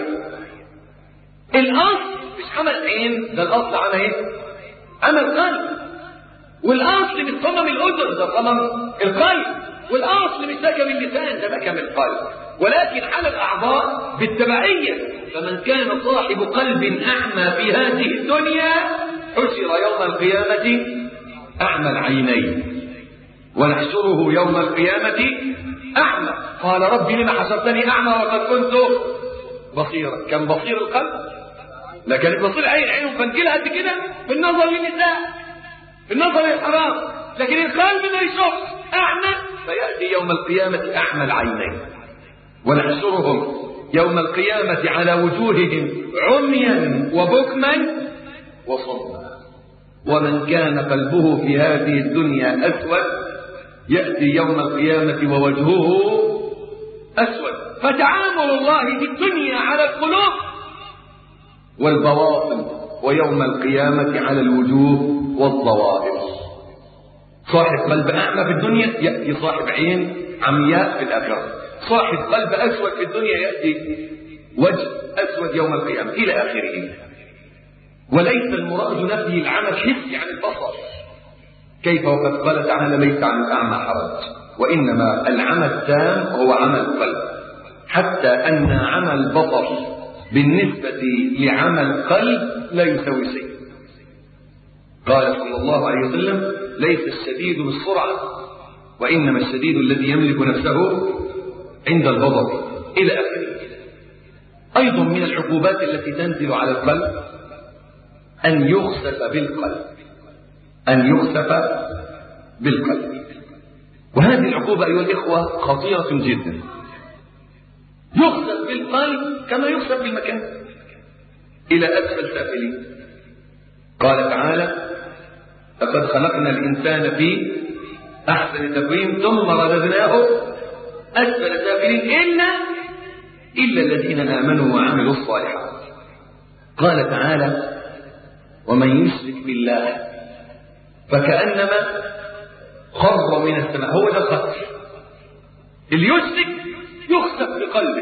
الأصل مش عمل عين، ده الأصل عمل ايه؟ عمل قلب. والأصل مش صمم الأذن، ده صمم القلب. والأصل مش بكم اللسان، ده بكم القلب. ولكن على الأعضاء بالتبعية. فمن كان صاحب قلب أعمى في هذه الدنيا حشر يوم القيامة أعمى العينين، ونحشره يوم القيامة أعمى. قال ربي لما حشرتني أعمى وقد كنت بصيرا. كان بصير القلب؟ لا، كانت بصير عين، عينه فنجلها قد كده بالنظر للنساء، بالنظر للحرام، لكن القلب ما يشوفش، أعمى. فيأتي يوم القيامة أعمى العينين، ونحشرهم يوم القيامة على وجوههم عميا وبكما وصما. ومن كان قلبه في هذه الدنيا أسود يأتي يوم القيامة ووجهه أسود. فتعامل الله في الدنيا على القلوب والبواطن، ويوم القيامة على الوجوه والظواهر. صاحب قلب أعمى في الدنيا يأتي صاحب عين عمياء في الآخرة، صاحب قلب أسود في الدنيا يأتي وجه أسود يوم القيامة إلى آخره. وليس المراد نفي العمى الحسي عن البصر، كيف وقد قال تعالى: ليس عن الأعمى حرج، وإنما العمى التام هو عمى القلب، حتى أن عمى البصر بالنسبة لعمى القلب لا يساوي شيء. قال صلى الله عليه وسلم: ليس الشديد بالسرعة، وإنما الشديد الذي يملك نفسه عند الغضب، إلى آخره. أيضا من العقوبات التي تنزل على القلب أن يخسف بالقلب، أن يخسف بالقلب. وهذه العقوبة أيها الإخوة خطيرة جدا. يخسف بالقلب كما يخسف بالمكان إلى أسفل سافلين. قال تعالى: لقد خلقنا الإنسان في أحسن تقويم ثم رددناه أسفل سافلين إلا إلا الذين آمنوا وعملوا الصالحات. قال تعالى: ومن يشرك بالله فكأنما خر من السماء. هو ده الخسف. اللي يشرك يخسف بقلبه.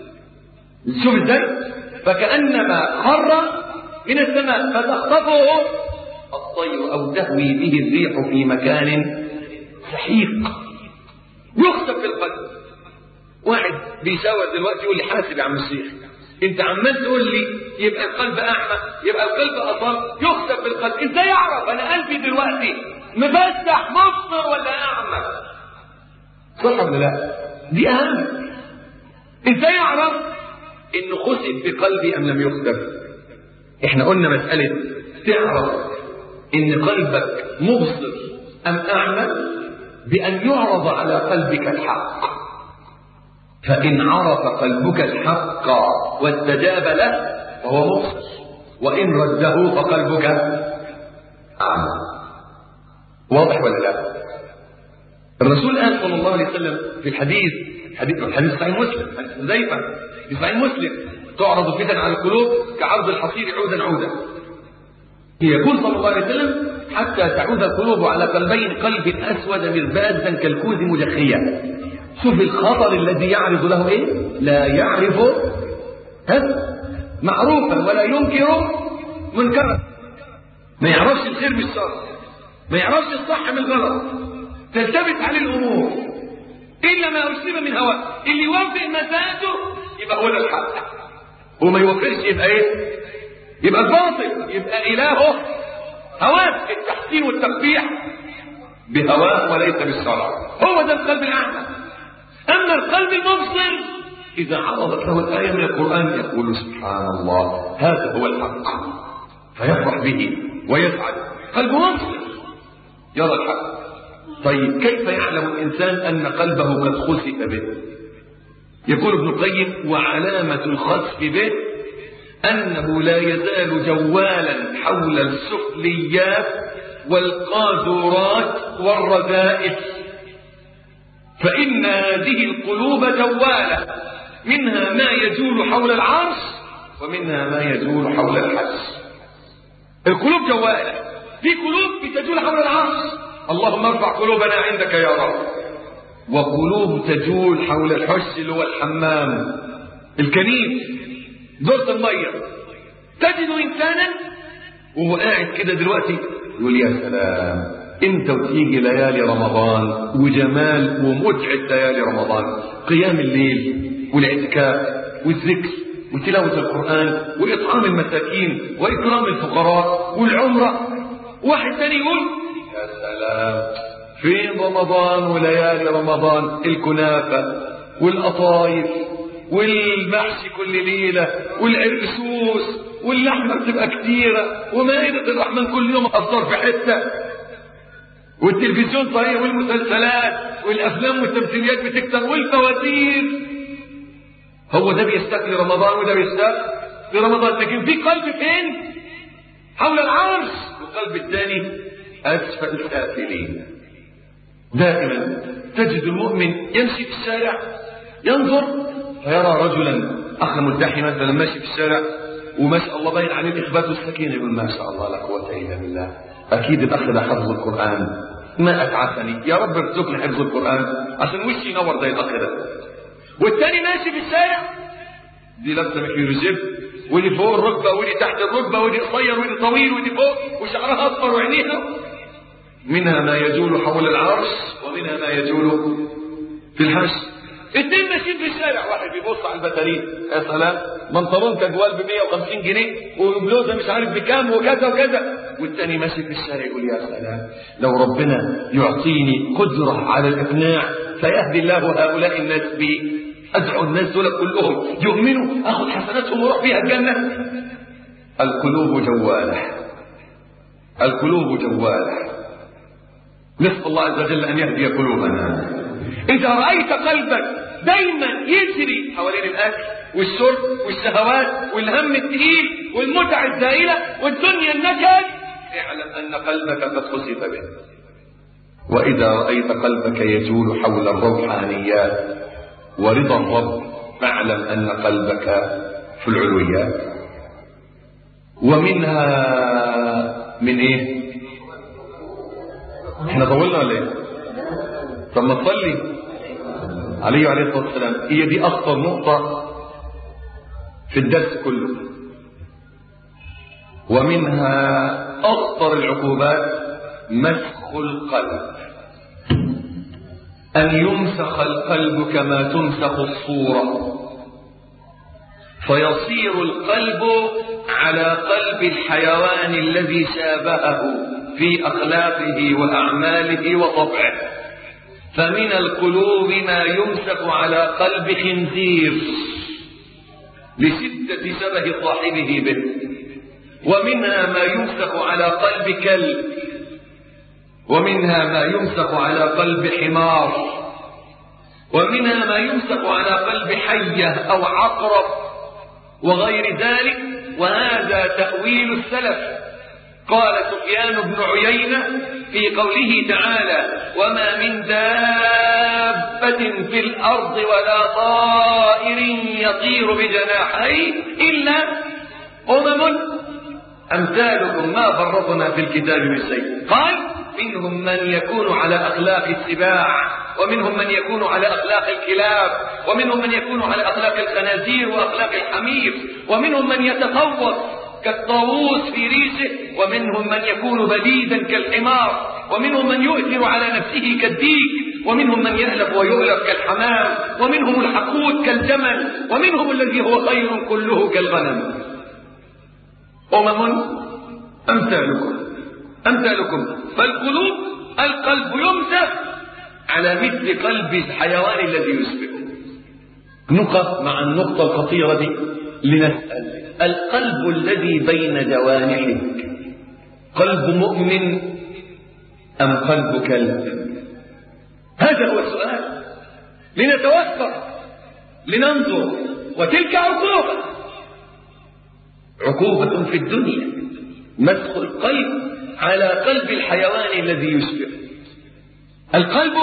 شوف ازاي؟ فكأنما خر من السماء فتخطفه الطير أو تهوي به الريح في مكان سحيق. يخسف بالقلب. واحد بيشاور دلوقتي يقول لي حاسب يا عم الشيخ، انت عمال تقول لي يبقى القلب اعمى، يبقى القلب اصم. يخسف بالقلب. ازاي اعرف انا قلبي دلوقتي مفتح مبصر ولا اعمى؟ صح ولا لا؟ دي اهم. ازاي اعرف انه خسف بقلبي ام لم يخسف؟ احنا قلنا مسألة تعرف ان قلبك مبصر ام اعمى بان يعرض على قلبك الحق. فان عرف قلبك الحق واستجاب له فهو مبصر، وان رده فقلبك اعمى. واضح ولا لا؟ الرسول قال صلى الله عليه وسلم في الحديث حديث الحديث صحيح مسلم، حديث حذيفه في صحيح مسلم: تعرض فتن على القلوب كعرض الحصير عودا عودا. يقول صلى الله عليه وسلم: حتى تعود القلوب على قلبين، قلب اسود مربادا كالكوز مجخيا. شوف الخطر الذي يعرض له ايه؟ لا يعرف هذا معروفا ولا ينكر منكرا. ما يعرفش الخير بالشر، ما يعرفش الصح من الغلط، تلتبس عليه الامور الا ما ارسل من هواه. اللي يوافق مزاجه يبقى هو الحق، وما يوافقش يبقى ايه؟ يبقى الباطل، يبقى الهه هواه، التحسين والتقبيح بهواه وليس بالشرع. هو ده القلب الاعمى. اما القلب المبصر اذا عرضت له الايه من القران يقول سبحان الله هذا هو الحق، فيفرح به ويسعد. قلب مبصر يرى الحق. طيب كيف يعلم الانسان ان قلبه قد خسف به؟ يقول ابن القيم: وعلامه الخسف به انه لا يزال جوالا حول السفليات والقاذورات والرذائل. فإن هذه القلوب جوالة، منها ما يجول حول العرش ومنها ما يجول حول الحش. القلوب جوالة، في قلوب بتجول حول العرش، اللهم ارفع قلوبنا عندك يا رب، وقلوب تجول حول الحش اللي هو الحمام الكنيف دورة المية. تجد إنسانا وهو قاعد كده دلوقتي يقول يا سلام انت وتيجي ليالي رمضان وجمال ومتعة ليالي رمضان، قيام الليل والاعتكاف والذكر وتلاوة القرآن وإطعام المساكين وإكرام الفقراء والعمرة. واحد ثاني يقول يا سلام فين رمضان وليالي رمضان، الكنافة والقطايف والمحشي كل ليلة والعرقسوس واللحمة بتبقى كتيرة ومائدة الرحمن كل يوم أفطر في حتة، والتلفزيون طريق والمسلسلات والأفلام والتمثيليات بتكتر والفواتير. هو ده بيستقل رمضان وده بيستقل رمضان، لكن في قلب فين؟ حول العرش، والقلب الثاني أسفل السافلين. دائما تجد المؤمن يمشي في الشارع ينظر فيرى رجلا أخ ملتحي مثلا ماشي في الشارع وما شاء الله باين عليه الإخبات والسكينة، يقول ما شاء الله لا قوة إلا بالله، أكيد الأخ ده حفظ القرآن، ما أتعسني يا رب ارزقني حفظ القرآن عشان وشي ينور زي الأخ ده. والتاني ماشي في الشارع دي لابسة مكيروجيب ودي فوق الركبة ودي تحت الركبة ودي قصير ودي طويل ودي فوق وشعرها أصفر وعينيها، منها ما يجول حول العرش ومنها ما يجول في الحش. اتنين ماشيين في الشارع، واحد بيبص على البتارين يا سلام بنطلون كجوال ب مية وخمسين جنيه وبلوزه مش عارف بكام وكذا وكذا، والتاني ماشي في الشارع يقول يا سلام لو ربنا يعطيني قدرة على الإقناع فيهدي الله هؤلاء الناس بي، أدعو الناس دول كلهم يؤمنوا أخذ حسناتهم وروح بيها الجنة. القلوب جوالة، القلوب جوالة، نسأل الله عز وجل أن يهدي قلوبنا. إذا رأيت قلبك دايما يجري حوالين الأكل والشرب والشهوات والهم الثقيل والمتع الزائلة والدنيا النكد، اعلم أن قلبك قد خسف به. وإذا رأيت قلبك يجول حول الروحانيات ورضا الرب فاعلم أن قلبك في العلويات. ومنها من إيه؟ احنا طولنا ولا ايه؟ طب ما تصلي عليه عليه الصلاه والسلام. هي دي اخطر نقطه في الدرس كله، ومنها اخطر العقوبات مسخ القلب، ان يمسخ القلب كما تمسخ الصوره، فيصير القلب على قلب الحيوان الذي شابهه في أخلاقه وأعماله وطبعه. فمن القلوب ما يمسك على قلب خنزير لشدة شبه صاحبه به، ومنها ما يمسك على قلب كلب، ومنها ما يمسك على قلب حمار، ومنها ما يمسك على قلب حية أو عقرب وغير ذلك. وهذا تأويل السلف. قال سفيان بن عيينة في قوله تعالى: وما من دابة في الأرض ولا طائر يطير بجناحيه إلا أمم أمثالكم ما فرطنا في الكتاب من شيء. قال: منهم من يكون على أخلاق السباع، ومنهم من يكون على أخلاق الكلاب، ومنهم من يكون على أخلاق الخنازير وأخلاق الحمير، ومنهم من يتخوف كالطاووس في ريشه، ومنهم من يكون بليدا كالحمار، ومنهم من يؤثر على نفسه كالديك، ومنهم من يألف ويؤلف كالحمام، ومنهم الحقود كالجمل، ومنهم الذي هو خير كله كالغنم. أمم أمثالكم أمثالكم. فالقلوب، القلب يمسك على مثل قلب الحيوان الذي يشبهه. نقف مع النقطة الخطيرة دي لنسأل: القلب الذي بين جوانحك قلب مؤمن أم قلب كلب؟ هذا هو السؤال. لنتوفر، لننظر. وتلك عقوبة، عقوبة في الدنيا، مسخ القلب على قلب الحيوان الذي يشبه. القلب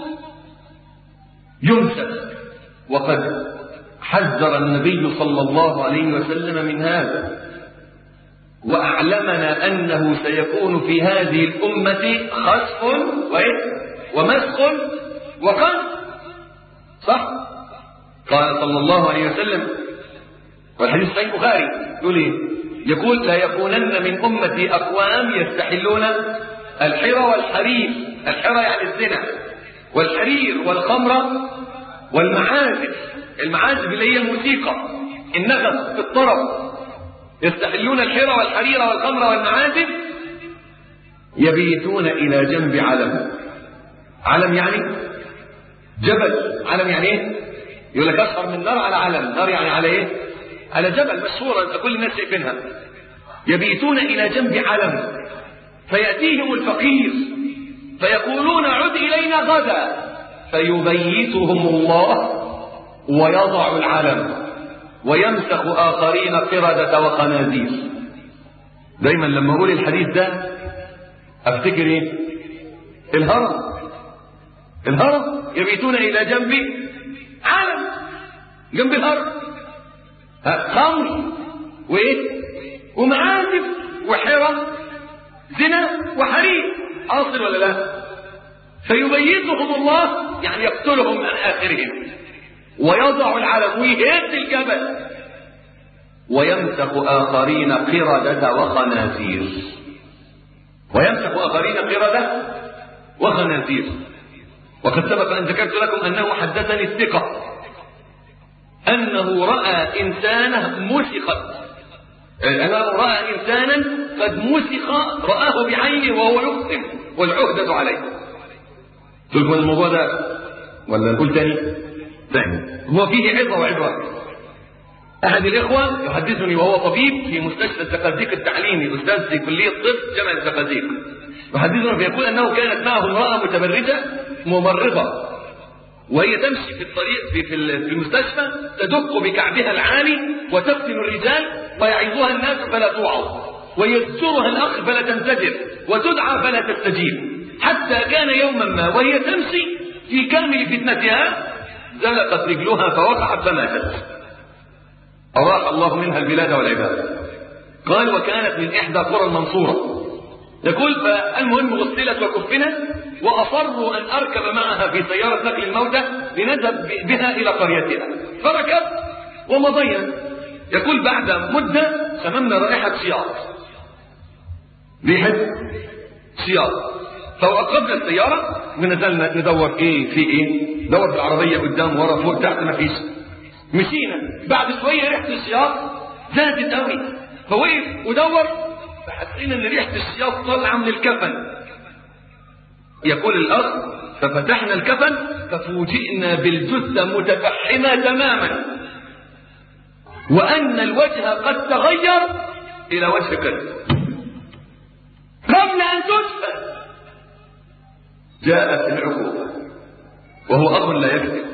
يمسك، وقد حذر النبي صلى الله عليه وسلم من هذا، وأعلمنا أنه سيكون في هذه الأمة خسف ومسخ وقذف. صح؟ قال صلى الله عليه وسلم، والحديث صحيح البخاري، يقول ايه؟ يقول: لا يكونن من أمتي أقوام يستحلون الحرى والحرير. الحرى يعني الزنا، والحرير والخمر والمعازف. المعازف اللي هي الموسيقى، النغم في الطرب. يستحلون الحرى والحرير والخمر والمعازف، يبيتون إلى جنب علم. علم يعني جبل. علم يعني ايه؟ يقول لك أشهر من نار على علم. نار يعني على ايه؟ على جبل مشهورة كل الناس شايفينها. يبيتون إلى جنب علم، فيأتيهم الفقير فيقولون: عد إلينا غدا، فيبيتهم الله ويضع العلم ويمسخ آخرين قردة وخنازير. دايما لما أقول الحديث ده أفتكر إيه؟ الهرم. الهرم يبيتون إلى جنب علم، جنب الهرم، خمر وإيه؟ ومعازف وحرى، زنا وحرير. حاصل ولا لا؟ فيبيتهم الله، يعني يقتلهم من آخرهم، ويضع العلم ويهد الجبل، ويمسخ آخرين قردة وخنازير. ويمسخ آخرين قردة وخنازير. وقد سبق أن ذكرت لكم أنه حدثني الثقة أنه رأى إنسانا مسخت، أنه رأى إنسانا قد مسخ، رآه بعينه وهو يقسم والعهدة عليه. قلت لكم الموضوع ده ولا نقول تاني؟ تاني. هو فيه عظة وعبرة. أحد الإخوة يحدثني وهو طبيب في مستشفى الزقازيق التعليمي، أستاذ في كلية طب جامعة الزقازيق، يحدثنا فيقول أنه كانت معه امرأة متبرجة ممرضة، وهي تمشي في الطريق في في المستشفى تدق بكعبها العالي وتفتن الرجال ويعظها الناس فلا توعظ، ويزجرها الأخ فلا تنزجر، وتدعى فلا تستجيب، حتى كان يوما ما وهي تمشي في كامل فتنتها زلقت رجلها فوقعت فماتت، أراح الله منها البلاد والعباد. قال: وكانت من إحدى قرى المنصورة. يقول: فالمهم غسلت وكفنت وأصروا أن أركب معها في سيارة نقل الموتى لنذهب بها إلى قريتها، فركبت ومضينا. يقول بعد مدة شممنا رائحة سياط، ريحة سياط، فوقفنا السيارة ونزلنا ندور ايه في ايه، ندور في العربية قدام ورا فوق تحت ما فيش. مشينا بعد شوية ريحة السياط زادت قوي، فوقف ودور فحسينا ان ريحة السياط طالعة من الكفن. يقول الأخ ففتحنا الكفن ففوجئنا بالجثة متفحمة تماما، وأن الوجه قد تغير إلى وجه كذب قبل أن تدفن. جاءت العقوبة وهو أخ لا يكذب.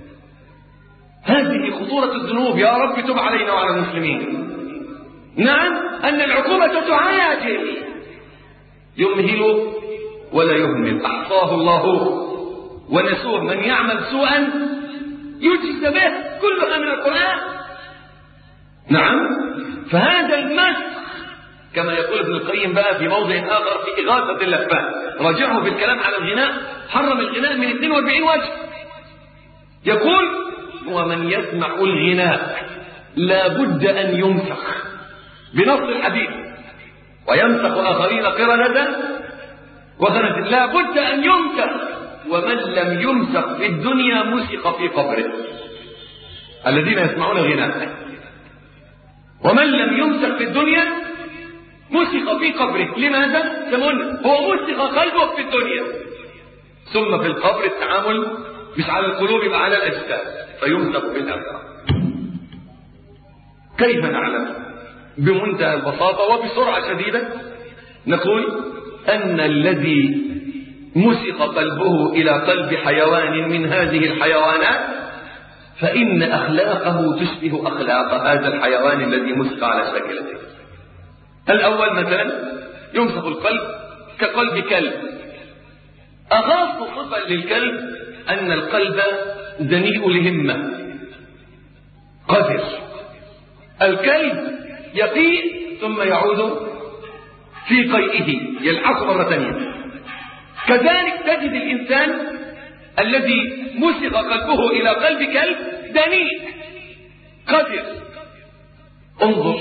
هذه خطورة الذنوب، يا رب تب علينا وعلى المسلمين. نعم أن العقوبة تعاجل، يمهل ولا يهمل، أحصاه الله ونسوه. من يعمل سوءا يجزى به، كلها من القرآن. نعم، فهذا المسخ كما يقول ابن القيم بقى في موضع آخر في إغاثة اللهفان، راجعه في الكلام على الغناء، حرم الغناء من اثنين وأربعين وجه. يقول ومن يسمع الغناء لا بد أن يمسخ بنص الحديث، ويمسخ آخرين قردة وخنة، لا بد أن يمسخ. ومن لم يمسخ في الدنيا مسخ في قبره. الذين يسمعون الغناء ومن لم يمسخ في الدنيا مسخ في قبره. لماذا؟ كمون هو مسخ قلبه في الدنيا، ثم في القبر التعامل مش على القلوب يبقى على الأجساد، فيمسخ في الآخرة. كيف نعلم؟ بمنتهى البساطة وبسرعة شديدة نقول أن الذي مسخ قلبه إلى قلب حيوان من هذه الحيوانات فإن أخلاقه تشبه أخلاق هذا الحيوان الذي مسخ على شاكلته. الأول مثلا يمسخ القلب كقلب كلب. أخاف صفة للكلب أن القلب دنيء الهمة قذر. الكلب يقيء ثم يعود في قيئه يلحق مرة ثانية. كذلك تجد الإنسان الذي مسخ قلبه إلى قلب كلب دنيء قذر. انظر،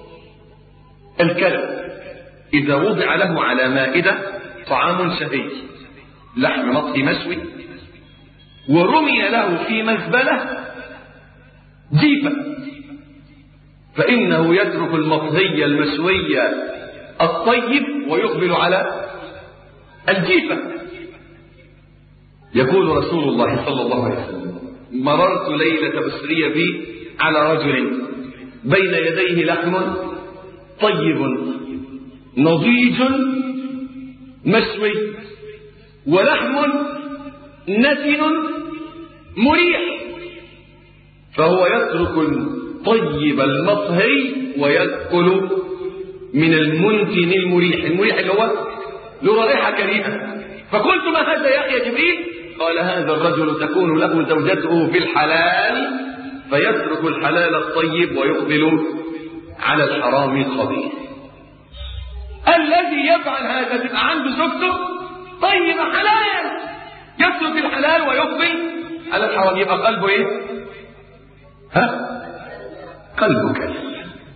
الكلب إذا وضع له على مائدة طعام شهي، لحم مطهي مشوي، ورمي له في مزبلة جيفة، فإنه يترك المطهي المشوي الطيب ويقبل على الجيفة. يقول رسول الله صلى الله عليه وسلم مررت ليلة بسرية بي على رجل بين يديه لحم طيب نضيج مشوي ولحم نتن مريح، فهو يترك الطيب المطهي ويأكل من المنتن المريح. المريح اللي هو له رائحة كريمة. فقلت ما هذا يا أخي جبريل؟ قال هذا الرجل تكون له زوجته في الحلال فيترك الحلال الطيب ويقبل على الحرام الخبيث. الذي يفعل هذا تبقى عنده زوجته طيب حلال، يترك الحلال ويقبل على الحرام، يبقى قلبه ايه؟ ها؟ قلبه كلب.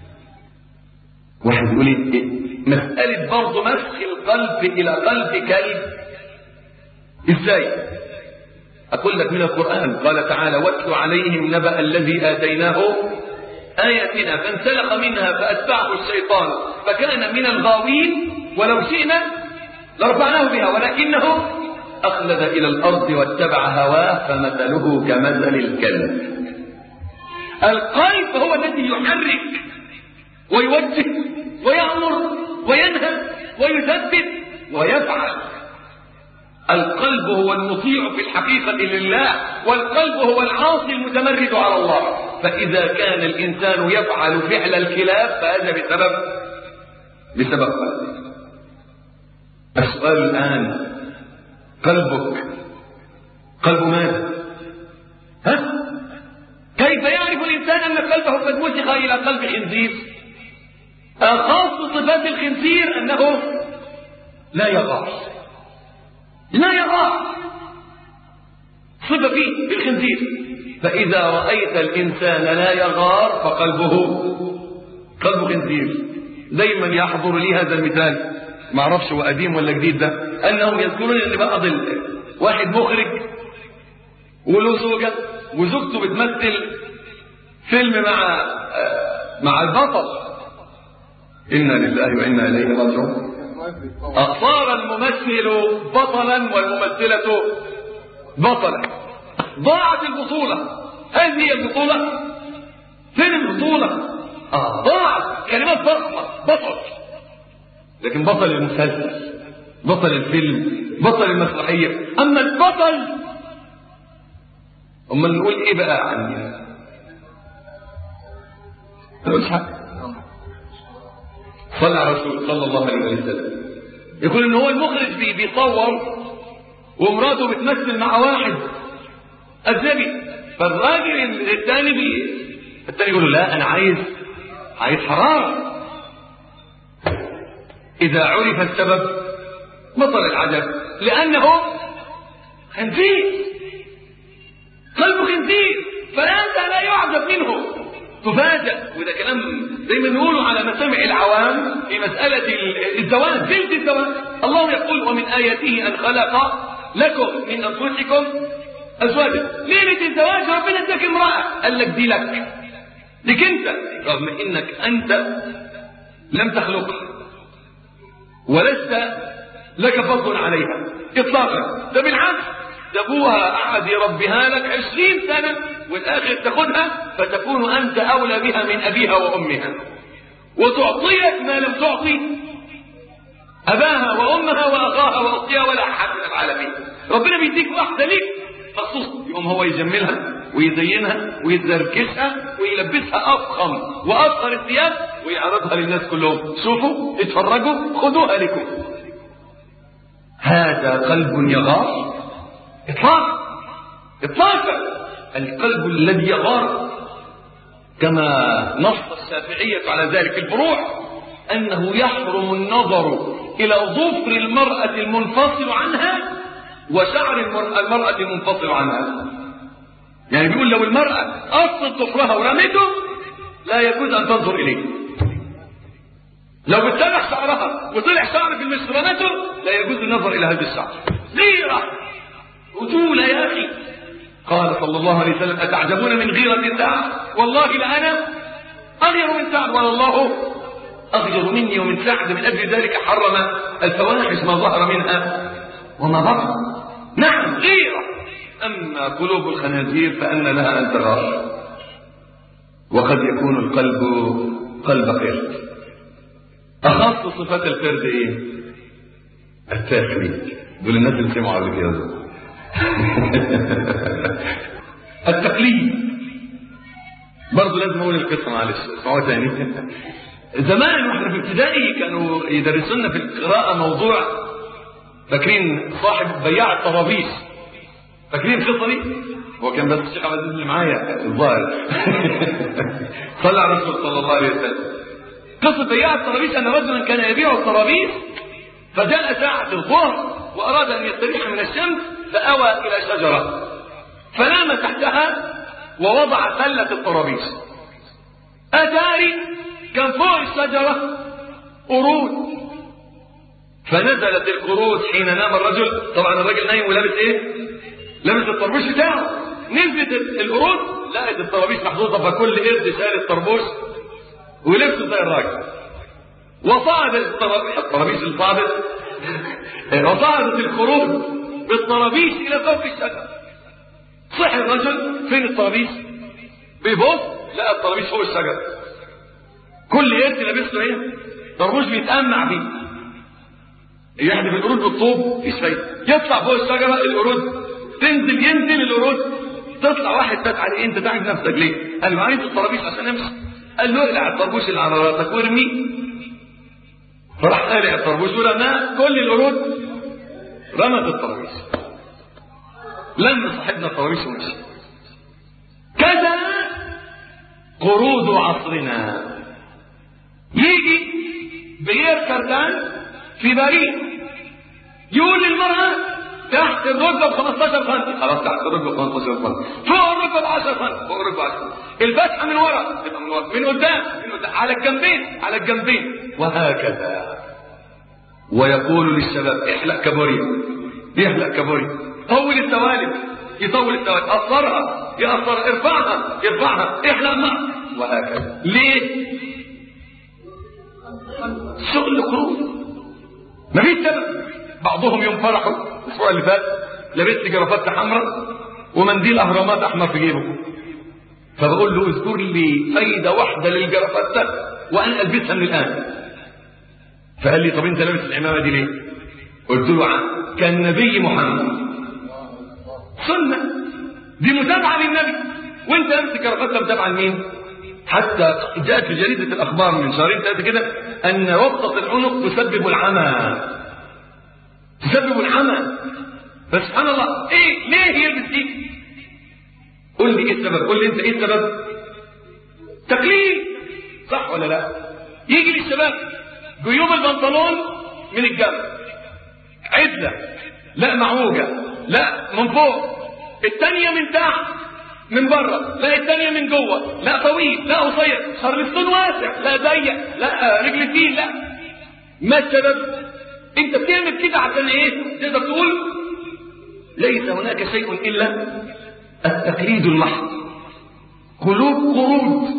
واحد يقول إيه؟ مسألة برضه مسخ القلب إلى قلب كلب إزاي؟ أقول لك من القرآن، قال تعالى واتل عليهم نبأ الذي آتيناه آياتنا فانسلخ منها فأتبعه الشيطان فكان من الغاوين ولو شئنا لرفعناه بها ولكنه أخلد إلى الأرض واتبع هواه فمثله كمثل الكلب. القلب هو الذي يحرك ويوجه ويأمر وينهى ويثبت ويفعل. القلب هو المطيع في الحقيقة لله، والقلب هو العاصي المتمرد على الله. فإذا كان الإنسان يفعل فعل الكلاب فهذا بسبب بسبب قلبه. السؤال الآن، قلبك قلب ماذا؟ ها؟ كيف يعرف الإنسان أن قلبه قد مسخ إلى قلب خنزير؟ خاص صفات الخنزير أنه لا يغار، لا يغار، صفة فيه بالخنزير. فإذا رأيت الإنسان لا يغار فقلبه قلب خنزير. دايما يحضر لي هذا المثال، ما اعرفش هو قديم ولا جديد، ده أنهم يذكرون أن بعض واحد مخرج وله زوجة وزوجته بتمثل فيلم مع مع البطل، إنا لله وإنا إليه راجعون، صار الممثل بطلا والممثلة بطلا، ضاعت البطولة. هذه هي البطولة؟ فين البطولة؟ آه ضاعت. كلمات ضخمة، بطل، لكن بطل المسلسل، بطل الفيلم، بطل المسرحية. أما البطل، أما نقول إيه بقى عني؟ مش حق. صلى على الرسول صلى الله عليه وسلم يقول إن هو المخرج بي بيصور ومراته بتمثل مع واحد أجنبي، فالراجل الثاني بي الثاني يقول له لا أنا عايز عايز حرارة. إذا عرف السبب بطل العجب، لأنه خنزير، قلبه خنزير، فهذا لا يعجب منه، تفاجأ. وده كلام زي ما نقوله على مسامع العوام في مسألة الزواج، جلد الزواج. الله يقول ومن آياته أن خلق لكم من أنفسكم أزواجا. ليلة الزواج ربنا اداك امرأة، قال لك دي لك، لك أنت، رغم إنك أنت لم تخلقها ولست لك فضل عليها إطلاقا. ده بالعكس، ده أبوها قعد يربيها لك عشرين سنة والآخر تاخدها فتكون أنت أولى بها من أبيها وأمها، وتعطيك ما لم تعطي أباها وأمها وأخاها وأختها ولا أحد من العالمين. ربنا بيديك واحدة ليك مخصوص، يقوم هو يجملها ويزينها ويزركشها ويلبسها أفخم وأفخر الثياب ويعرضها للناس كلهم، شوفوا اتفرجوا خذوها لكم. هذا قلب يغار إطلاقا إطلاقا. القلب الذي يغار كما نص الشافعية على ذلك الفروع أنه يحرم النظر إلى ظفر المرأة المنفصل عنها وشعر المرأة المنفصل عنها. يعني بيقول لو المرأة أصلت ظفرها ورمته لا يجوز أن تنظر إليه، لو بتسرح شعرها وطلع شعر في المشط رمته لا يجوز النظر إلى هذا الشعر. غيرة وجولة يا أخي. قال صلى الله عليه وسلم أتعجبون من غيرة سعد؟ والله لأنا أغير من سعد والله أغير مني ومن سعد، من أجل ذلك حرم الفواحش ما ظهر منها وما بطن. نعم غيرة. أما قلوب الخنازير فأن لها أن تغار، وقد يكون القلب قلب قرد. أخص صفات القرد إيه؟ التقليد. دول الناس اللي سمعوا على كده التقليد. برضه لازم أقول القصة معلش اسمعوها تاني. زمان واحنا في ابتدائي كانوا يدرسونا في القراءة موضوع، فاكرين صاحب بياع الطرابيش؟ فاكرين القصة دي؟ هو كان بس الشيخ عبد العزيز اللي معايا الظاهر صلى على الرسول صلى الله عليه وسلم. قصة بياع الطرابيش أن رجلا كان يبيع الطرابيش فجاء ساعة الظهر وأراد أن يستريح من الشمس فأوى إلى شجرة فنام تحتها ووضع سلة الطرابيش. أتاري كان فوق الشجرة قرود، فنزلت القرود حين نام الرجل. طبعا الرجل نايم ولابس ايه؟ لابس الطربوش بتاعه. نزلت القرود لقت الطرابيش محطوطة، فكل قرد شال الطربوش ولبسه زي الراجل. وصعدت الطرابيش اللي صعدت وصعدت القرود بالطرابيش إلى فوق الشجرة. صحي الرجل، فين الطرابيش؟ بيبص لقى الطرابيش فوق الشجرة. كل قرد لابس له ايه؟ طربوش بيتأمع فيه. يحدف القرود بالطوب مفيش فايدة، يطلع فوق الشجرة القرود تنزل، ينزل القرود تطلع. واحد فات عليه انت تعب نفسك ليه؟ قال له عايز الطرابيش عشان امشي. قال له اقلع الطربوش اللي على راسك وارميه. فراح قالع الطربوش ورماه، كل القرود رمت الطرابيش. لم صاحبنا الطرابيش ومشي. كذا قرود عصرنا. يجي بير كردان في بريد يقول للمرأة تحت الركبه ب خمستاشر سم، خلاص تحت الركبه ب خمستاشر سم، فوق الركبه ب عشرة سم، فوق الركبه عشرة سم، الفتحه من ورا تبقى من ورا، من قدام من قدام، على الجنبين على الجنبين، وهكذا. ويقول للشباب احلق كابوريا، يحلق كابوريا، طول السوالف يطول السوالف، قصرها يقصرها، ارفعها يرفعها، احلق معها، وهكذا. ليه؟ شغل قرود، مفيش سبب. بعضهم يوم فرحوا الاسبوع اللي فات لبست جرافته حمراء ومنديل اهرامات احمر في جيبه، فبقول له اذكر لي فايده واحده للجرافته وانا البسها من الان. فقال لي طب انت لابس العمامه دي ليه؟ قلت له عن كان نبي محمد، سنه دي متابعه للنبي، وانت لابس الجرافته متابعه لمين؟ حتى جاءت في جريده الاخبار من شهرين ثلاثه كده ان ربطه العنق تسبب العمى، تسبب العمى. فسبحان الله، ايه ليه يلبس دي؟ قول لي ايه السبب؟ قول لي انت ايه السبب؟ تقليد، صح ولا لا؟ يجي للشباب جيوب البنطلون من الجنب عدله، لا معوجه، لا من فوق، الثانيه من تحت من بره، لا الثانيه من جوه، لا طويل لا قصير، خرلستون واسع لا ضيق، لا رجل فيه، لا. ما السبب؟ انت بتعمل كده عشان ايه؟ تقدر تقول ليس هناك شيء الا التقليد المحض، قلوب قرود،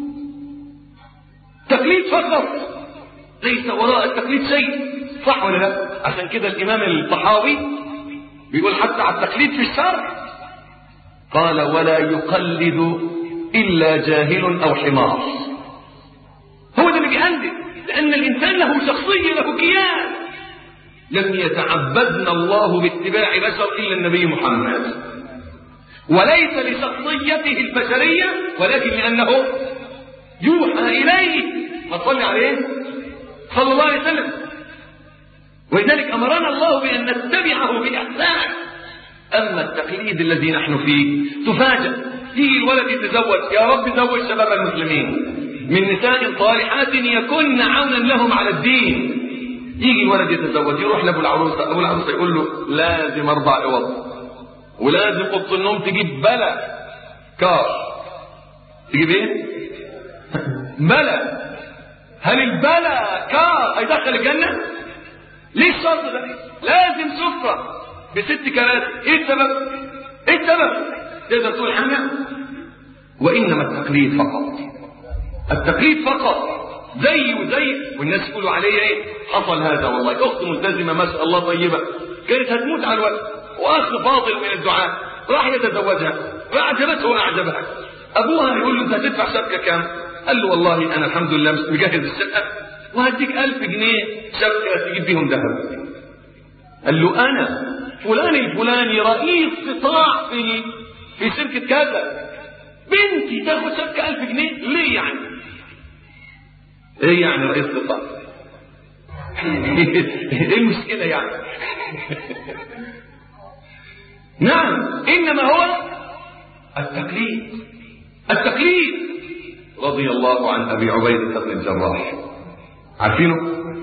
تقليد فقط، ليس وراء التقليد شيء، صح ولا لا؟ عشان كده الامام الطحاوي بيقول حتى على التقليد في الشرع قال ولا يقلد الا جاهل او حمار. هو ده اللي بيقلد، لان الانسان له شخصيه له كيان. لم يتعبدنا الله باتباع بشر الا النبي محمد، وليس لشخصيته البشريه ولكن لانه يوحى اليه، فصل عليه صلى الله عليه وسلم. ولذلك امرنا الله بان نتبعه باحسان. اما التقليد الذي نحن فيه تفاجأ يجي الولد يتزوج، يا رب زوج شباب المسلمين من نساء صالحات يكن عونا لهم على الدين. يجي الولد يتزوج يروح لابو العروسه، ابو العروسه يقول له لازم اربع عوض، ولازم اوضه النوم تجيب بلا كار. تجيب ايه؟ بلا. هل البلا كار هيدخل الجنه؟ ليه الشرط ده؟ لازم سفره بست كراسي. ايه السبب؟ ايه السبب؟ تقدر تقول حاجه؟ وانما التقليد فقط، التقليد فقط، زي وزي. والناس يقولوا عليه ايه؟ حصل هذا والله، اخت ملتزمه ما شاء الله طيبه كانت هتموت على الولد، واخ فاضل من الدعاء راح يتزوجها فاعجبته واعجبها. ابوها يقول له انت هتدفع شبكه كام؟ قال له والله انا الحمد لله مجهز الشقه وهديك ألف جنيه شبكه تجيب بيهم ذهب. قال له انا فلان الفلاني رئيس قطاع في في شركه كذا، بنتي تاخد شبكه ألف جنيه ليه يعني؟ ايه يعني رئيس قطاع؟ ايه المشكله يعني؟ نعم، انما هو التقليد، التقليد. رضي الله عن ابي عبيده بن الجراح، عارفينه؟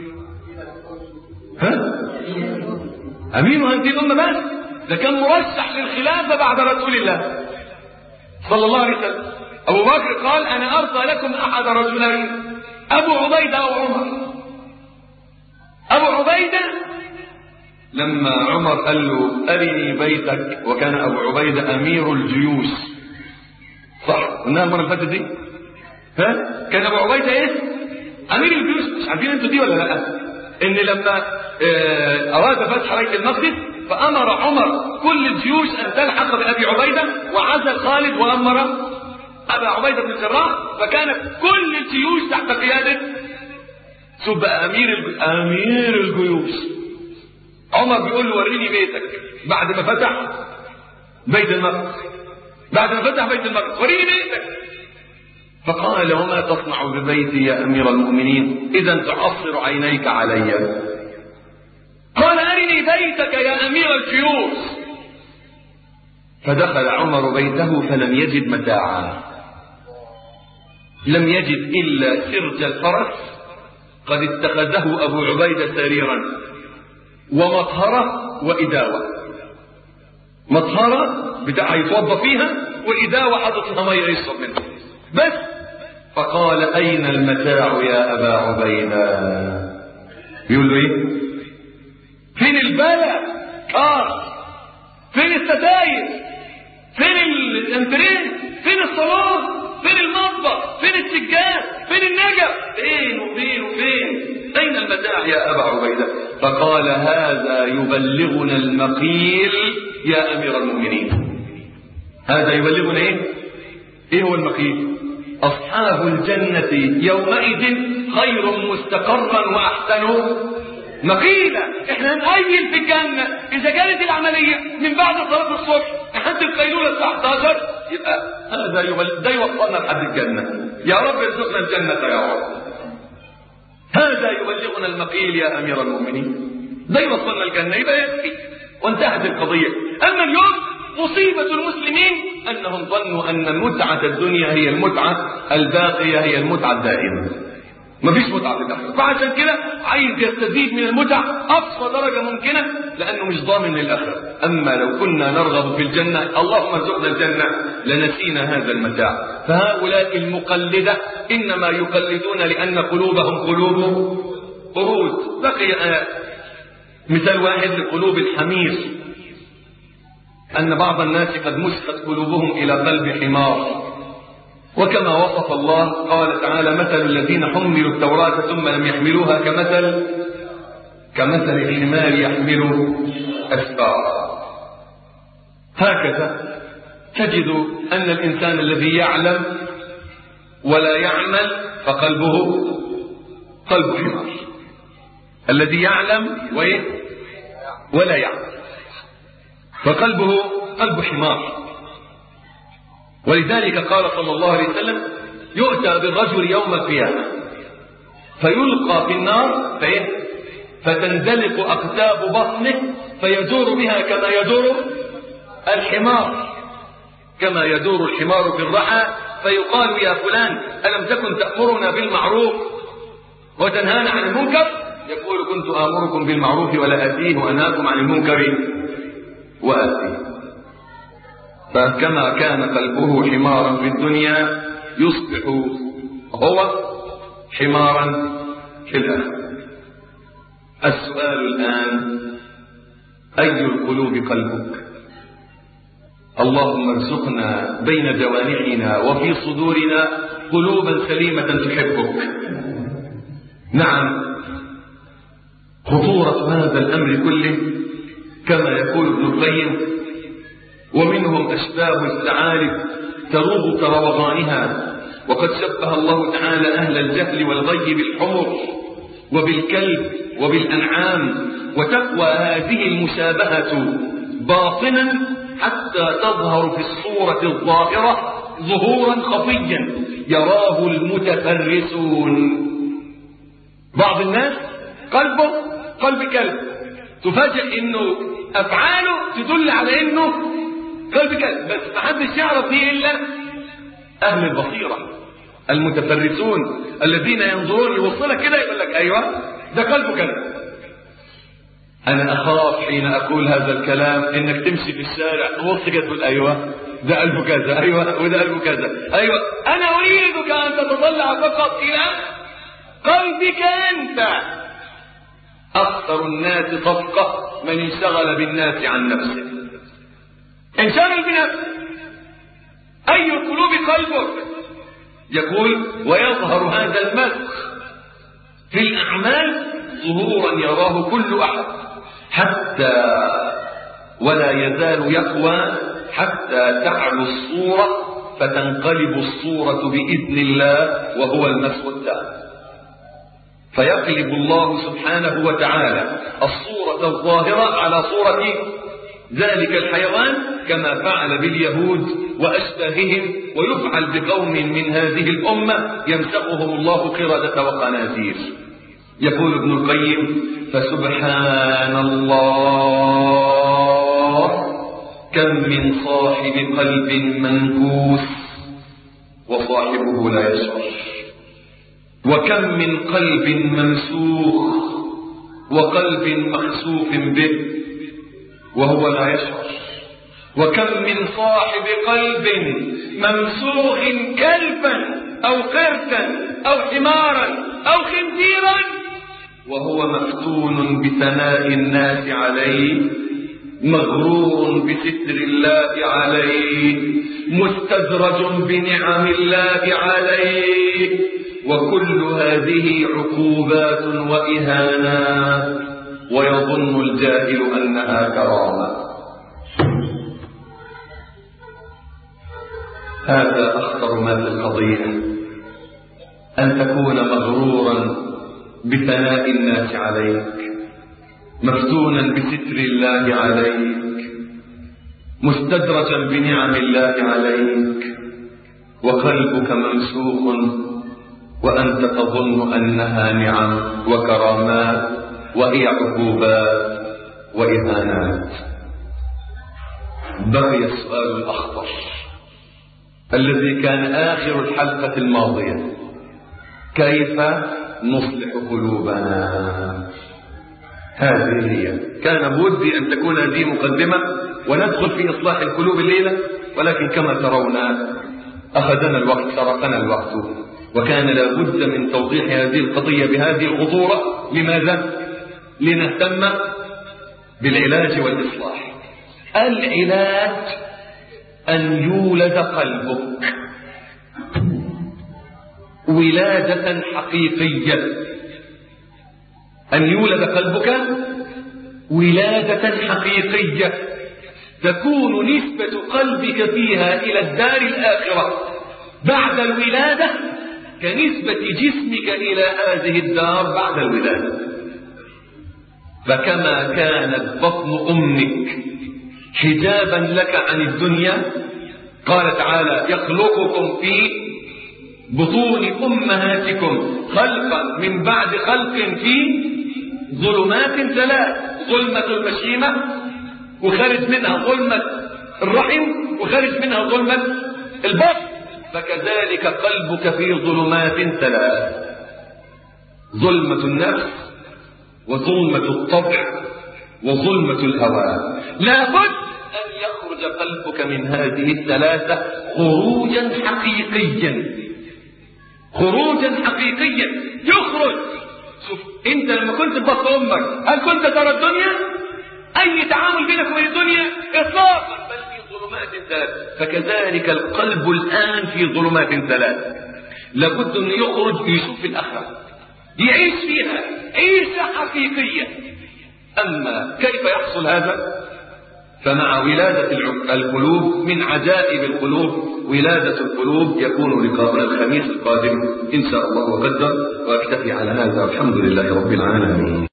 ها؟ امين هذه الامه، بس ده كان مرشح للخلافه بعد رسول الله صلى الله عليه وسلم. ابو بكر قال انا ارضى لكم احد رجلين، ابو عبيده او عمر. ابو عبيده لما عمر قال له ارني بيتك، وكان ابو عبيده امير الجيوش، صح قلناها المره اللي فاتت دي؟ ها؟ كان ابو عبيده ايه؟ امير الجيوش. مش عارفين انتوا دي ولا لا؟ ان لما اراد فتح بيت المقدس فامر عمر كل الجيوش ان تلحق بابي عبيده، وعزل خالد وامر ابا عبيده بن الجراح، فكانت كل الجيوش تحت قياده سب امير امير الجيوش. عمر بيقول له وريني بيتك بعد ما فتح بيت المقدس، بعد ما فتح بيت المقدس وريني بيتك. فقال وما تصنع ببيتي يا امير المؤمنين اذا تعصر عينيك علي؟ قال ارني بيتك يا امير الجيوش. فدخل عمر بيته فلم يجد متاعا، لم يجد الا سرج الفرس قد اتخذه ابو عبيده سريرا ومطهره واداوه. مطهرة بتاع يتوضى فيها، وإداوة حاططها مية يشرب منها بس. فقال أين المتاع يا أبا عبيدة؟ يقول له إيه؟ فين البلد؟ آه فين الستاير؟ فين الانترين؟ فين الصالون؟ فين المطبخ؟ فين السجاد؟ فين النجف؟ فين وفين وفين؟ أين المتاع يا أبا عبيدة؟ فقال هذا يبلغنا المقيل يا أمير المؤمنين. هذا يبلغنا إيه؟ إيه هو المقيل؟ أصحاب الجنة يومئذ خير مستقرا وأحسن مقيلا. إحنا نقيل في الجنة إذا كانت العملية من بعد صلاة الصبح لحد القيلولة الساعة إحدى عشر، يبقى هذا يبلغ ده يوصلنا لحد الجنة. يا رب ارزقنا الجنة يا رب. هذا يبلغنا المقيل يا أمير المؤمنين، ده يوصلنا الجنة، يبقى يكفي وانتهت القضية. أما اليوم مصيبة المسلمين أنهم ظنوا أن متعة الدنيا هي المتعة الباقية، هي المتعة الدائمة. مفيش متعة في الآخرة، فعشان كده عايز يستزيد من المتع أقصى درجة ممكنة لأنه مش ضامن للآخرة. أما لو كنا نرغب في الجنة، اللهم ارزقنا الجنة، لنسينا هذا المتاع. فهؤلاء المقلدة إنما يقلدون لأن قلوبهم قلوب قرود. بقي آه مثال واحد لقلوب الحمير، أن بعض الناس قد مسخت قلوبهم إلى قلب حمار، وكما وصف الله قال تعالى مثل الذين حملوا التوراة ثم لم يحملوها كمثل كمثل الحمار يحمل أسفارا. هكذا تجد أن الإنسان الذي يعلم ولا يعمل فقلبه قلب حمار، الذي يعلم ولا يعمل فقلبه قلب حمار. ولذلك قال صلى الله عليه وسلم يؤتى بالرجل يوم القيامة فيلقى في النار فإيه؟ فتندلق أقتاب بطنه فيدور بها كما يدور الحمار كما يدور الحمار في الرحى، فيقال يا فلان ألم تكن تأمرنا بالمعروف وتنهانا عن المنكر؟ يقول كنت آمركم بالمعروف ولا آتيه وأنهاكم عن المنكر وآتيه. فكما كان قلبه حمارا في الدنيا يصبح هو حمارا في الآخرة. السؤال الآن أي القلوب قلبك؟ اللهم ارزقنا بين جوانحنا وفي صدورنا قلوبا سليمة تحبك. نعم، خطورة هذا الأمر كله كما يقول ابن القيم ومنهم أشباه الثعالب تروض كروغانها، وقد شبه الله تعالى أهل الجهل والغي بالحمر وبالكلب وبالأنعام، وتقوى هذه المشابهة باطنا حتى تظهر في الصورة الظاهرة ظهورا خفيا يراه المتفرسون. بعض الناس قلبه قلب كلب، تفاجئ انه افعاله تدل على انه قلب كلب، بس محدش يعرف دي الا اهل البصيرة المتفرسون الذين ينظرون يوصلك كده يقول لك ايوه ده قلبه كلب. انا اخاف حين اقول هذا الكلام انك تمشي في الشارع تبص كده تقول ايوه ده قلبه كذا، ايوه وده قلبه كذا، ايوه. انا اريدك ان تتطلع فقط الى قلبك انت. اكثر الناس صفقة من انشغل بالناس عن نفسه. انشغل بنفسه. اي القلوب قلبك؟ يقول ويظهر هذا المسخ في الاعمال ظهورا يراه كل احد حتى ولا يزال يقوى حتى تعلو الصورة فتنقلب الصورة بإذن الله وهو المسخ التام. فيقلب الله سبحانه وتعالى الصورة الظاهرة على صورة ذلك الحيوان كما فعل باليهود وأشباههم، ويفعل بقوم من هذه الأمة يمسخهم الله قردة وخنازير. يقول ابن القيم فسبحان الله كم من صاحب قلب منكوس وصاحبه لا يشعر، وكم من قلب ممسوخ وقلب مخسوف به وهو لا يشعر، وكم من صاحب قلب ممسوخ كلبا أو قردا أو حمارا أو خنزيرا وهو مفتون بثناء الناس عليه، مغرور بستر الله عليه، مستدرج بنعم الله عليه، وكل هذه عقوبات وإهانات، ويظن الجاهل أنها كرامة. هذا أخطر ما في القضية، أن تكون مغرورا بثناء الناس عليك، مفتونا بستر الله عليك، مستدرجا بنعم الله عليك، وقلبك ممسوخ وأنت تظن أنها نعم وكرامات، وهي عقوبات وإهانات. بقي السؤال الأخطر الذي كان آخر الحلقة الماضية: كيف نصلح قلوبنا؟ هذه هي. كان بودي أن تكون هذه مقدمة وندخل في إصلاح القلوب الليلة، ولكن كما ترون أخذنا الوقت، سرقنا الوقت، وكان لا بد من توضيح هذه القضية بهذه الخطورة. لماذا؟ لنهتم بالعلاج والإصلاح. العلاج أن يولد قلبك ولادة حقيقية، أن يولد قلبك ولادة حقيقية تكون نسبة قلبك فيها إلى الدار الآخرة بعد الولادة كنسبة جسمك إلى هذه الدار بعد الولادة. فكما كانت بطن أمك حجابا لك عن الدنيا، قال تعالى: يخلقكم في بطون أمهاتكم خلقا من بعد خلق في ظلمات ثلاث، ظلمة المشيمة وخرج منها ظلمة الرحم وخرج منها ظلمة البطن، فكذلك قلبك في ظلمات ثلاث: ظلمة النفس وظلمة الطبع وظلمة الهوى. لابد أن يخرج قلبك من هذه الثلاثة خروجا حقيقيا، خروجا حقيقيا يخرج. شوف، انت لما كنت في بطن امك هل كنت ترى الدنيا؟ اي تعامل بينك وبين الدنيا اطلاقا، بل في ظلمات ثلاث. فكذلك القلب الان في ظلمات ثلاث، لابد ان يخرج يشوف الاخره، يعيش فيها عيشه حقيقيه. اما كيف يحصل هذا؟ فمع ولادة القلوب من عجائب القلوب ولادة القلوب. يكون لقاءنا الخميس القادم إن شاء الله وقدر، وأكتفي على هذا. الحمد لله رب العالمين.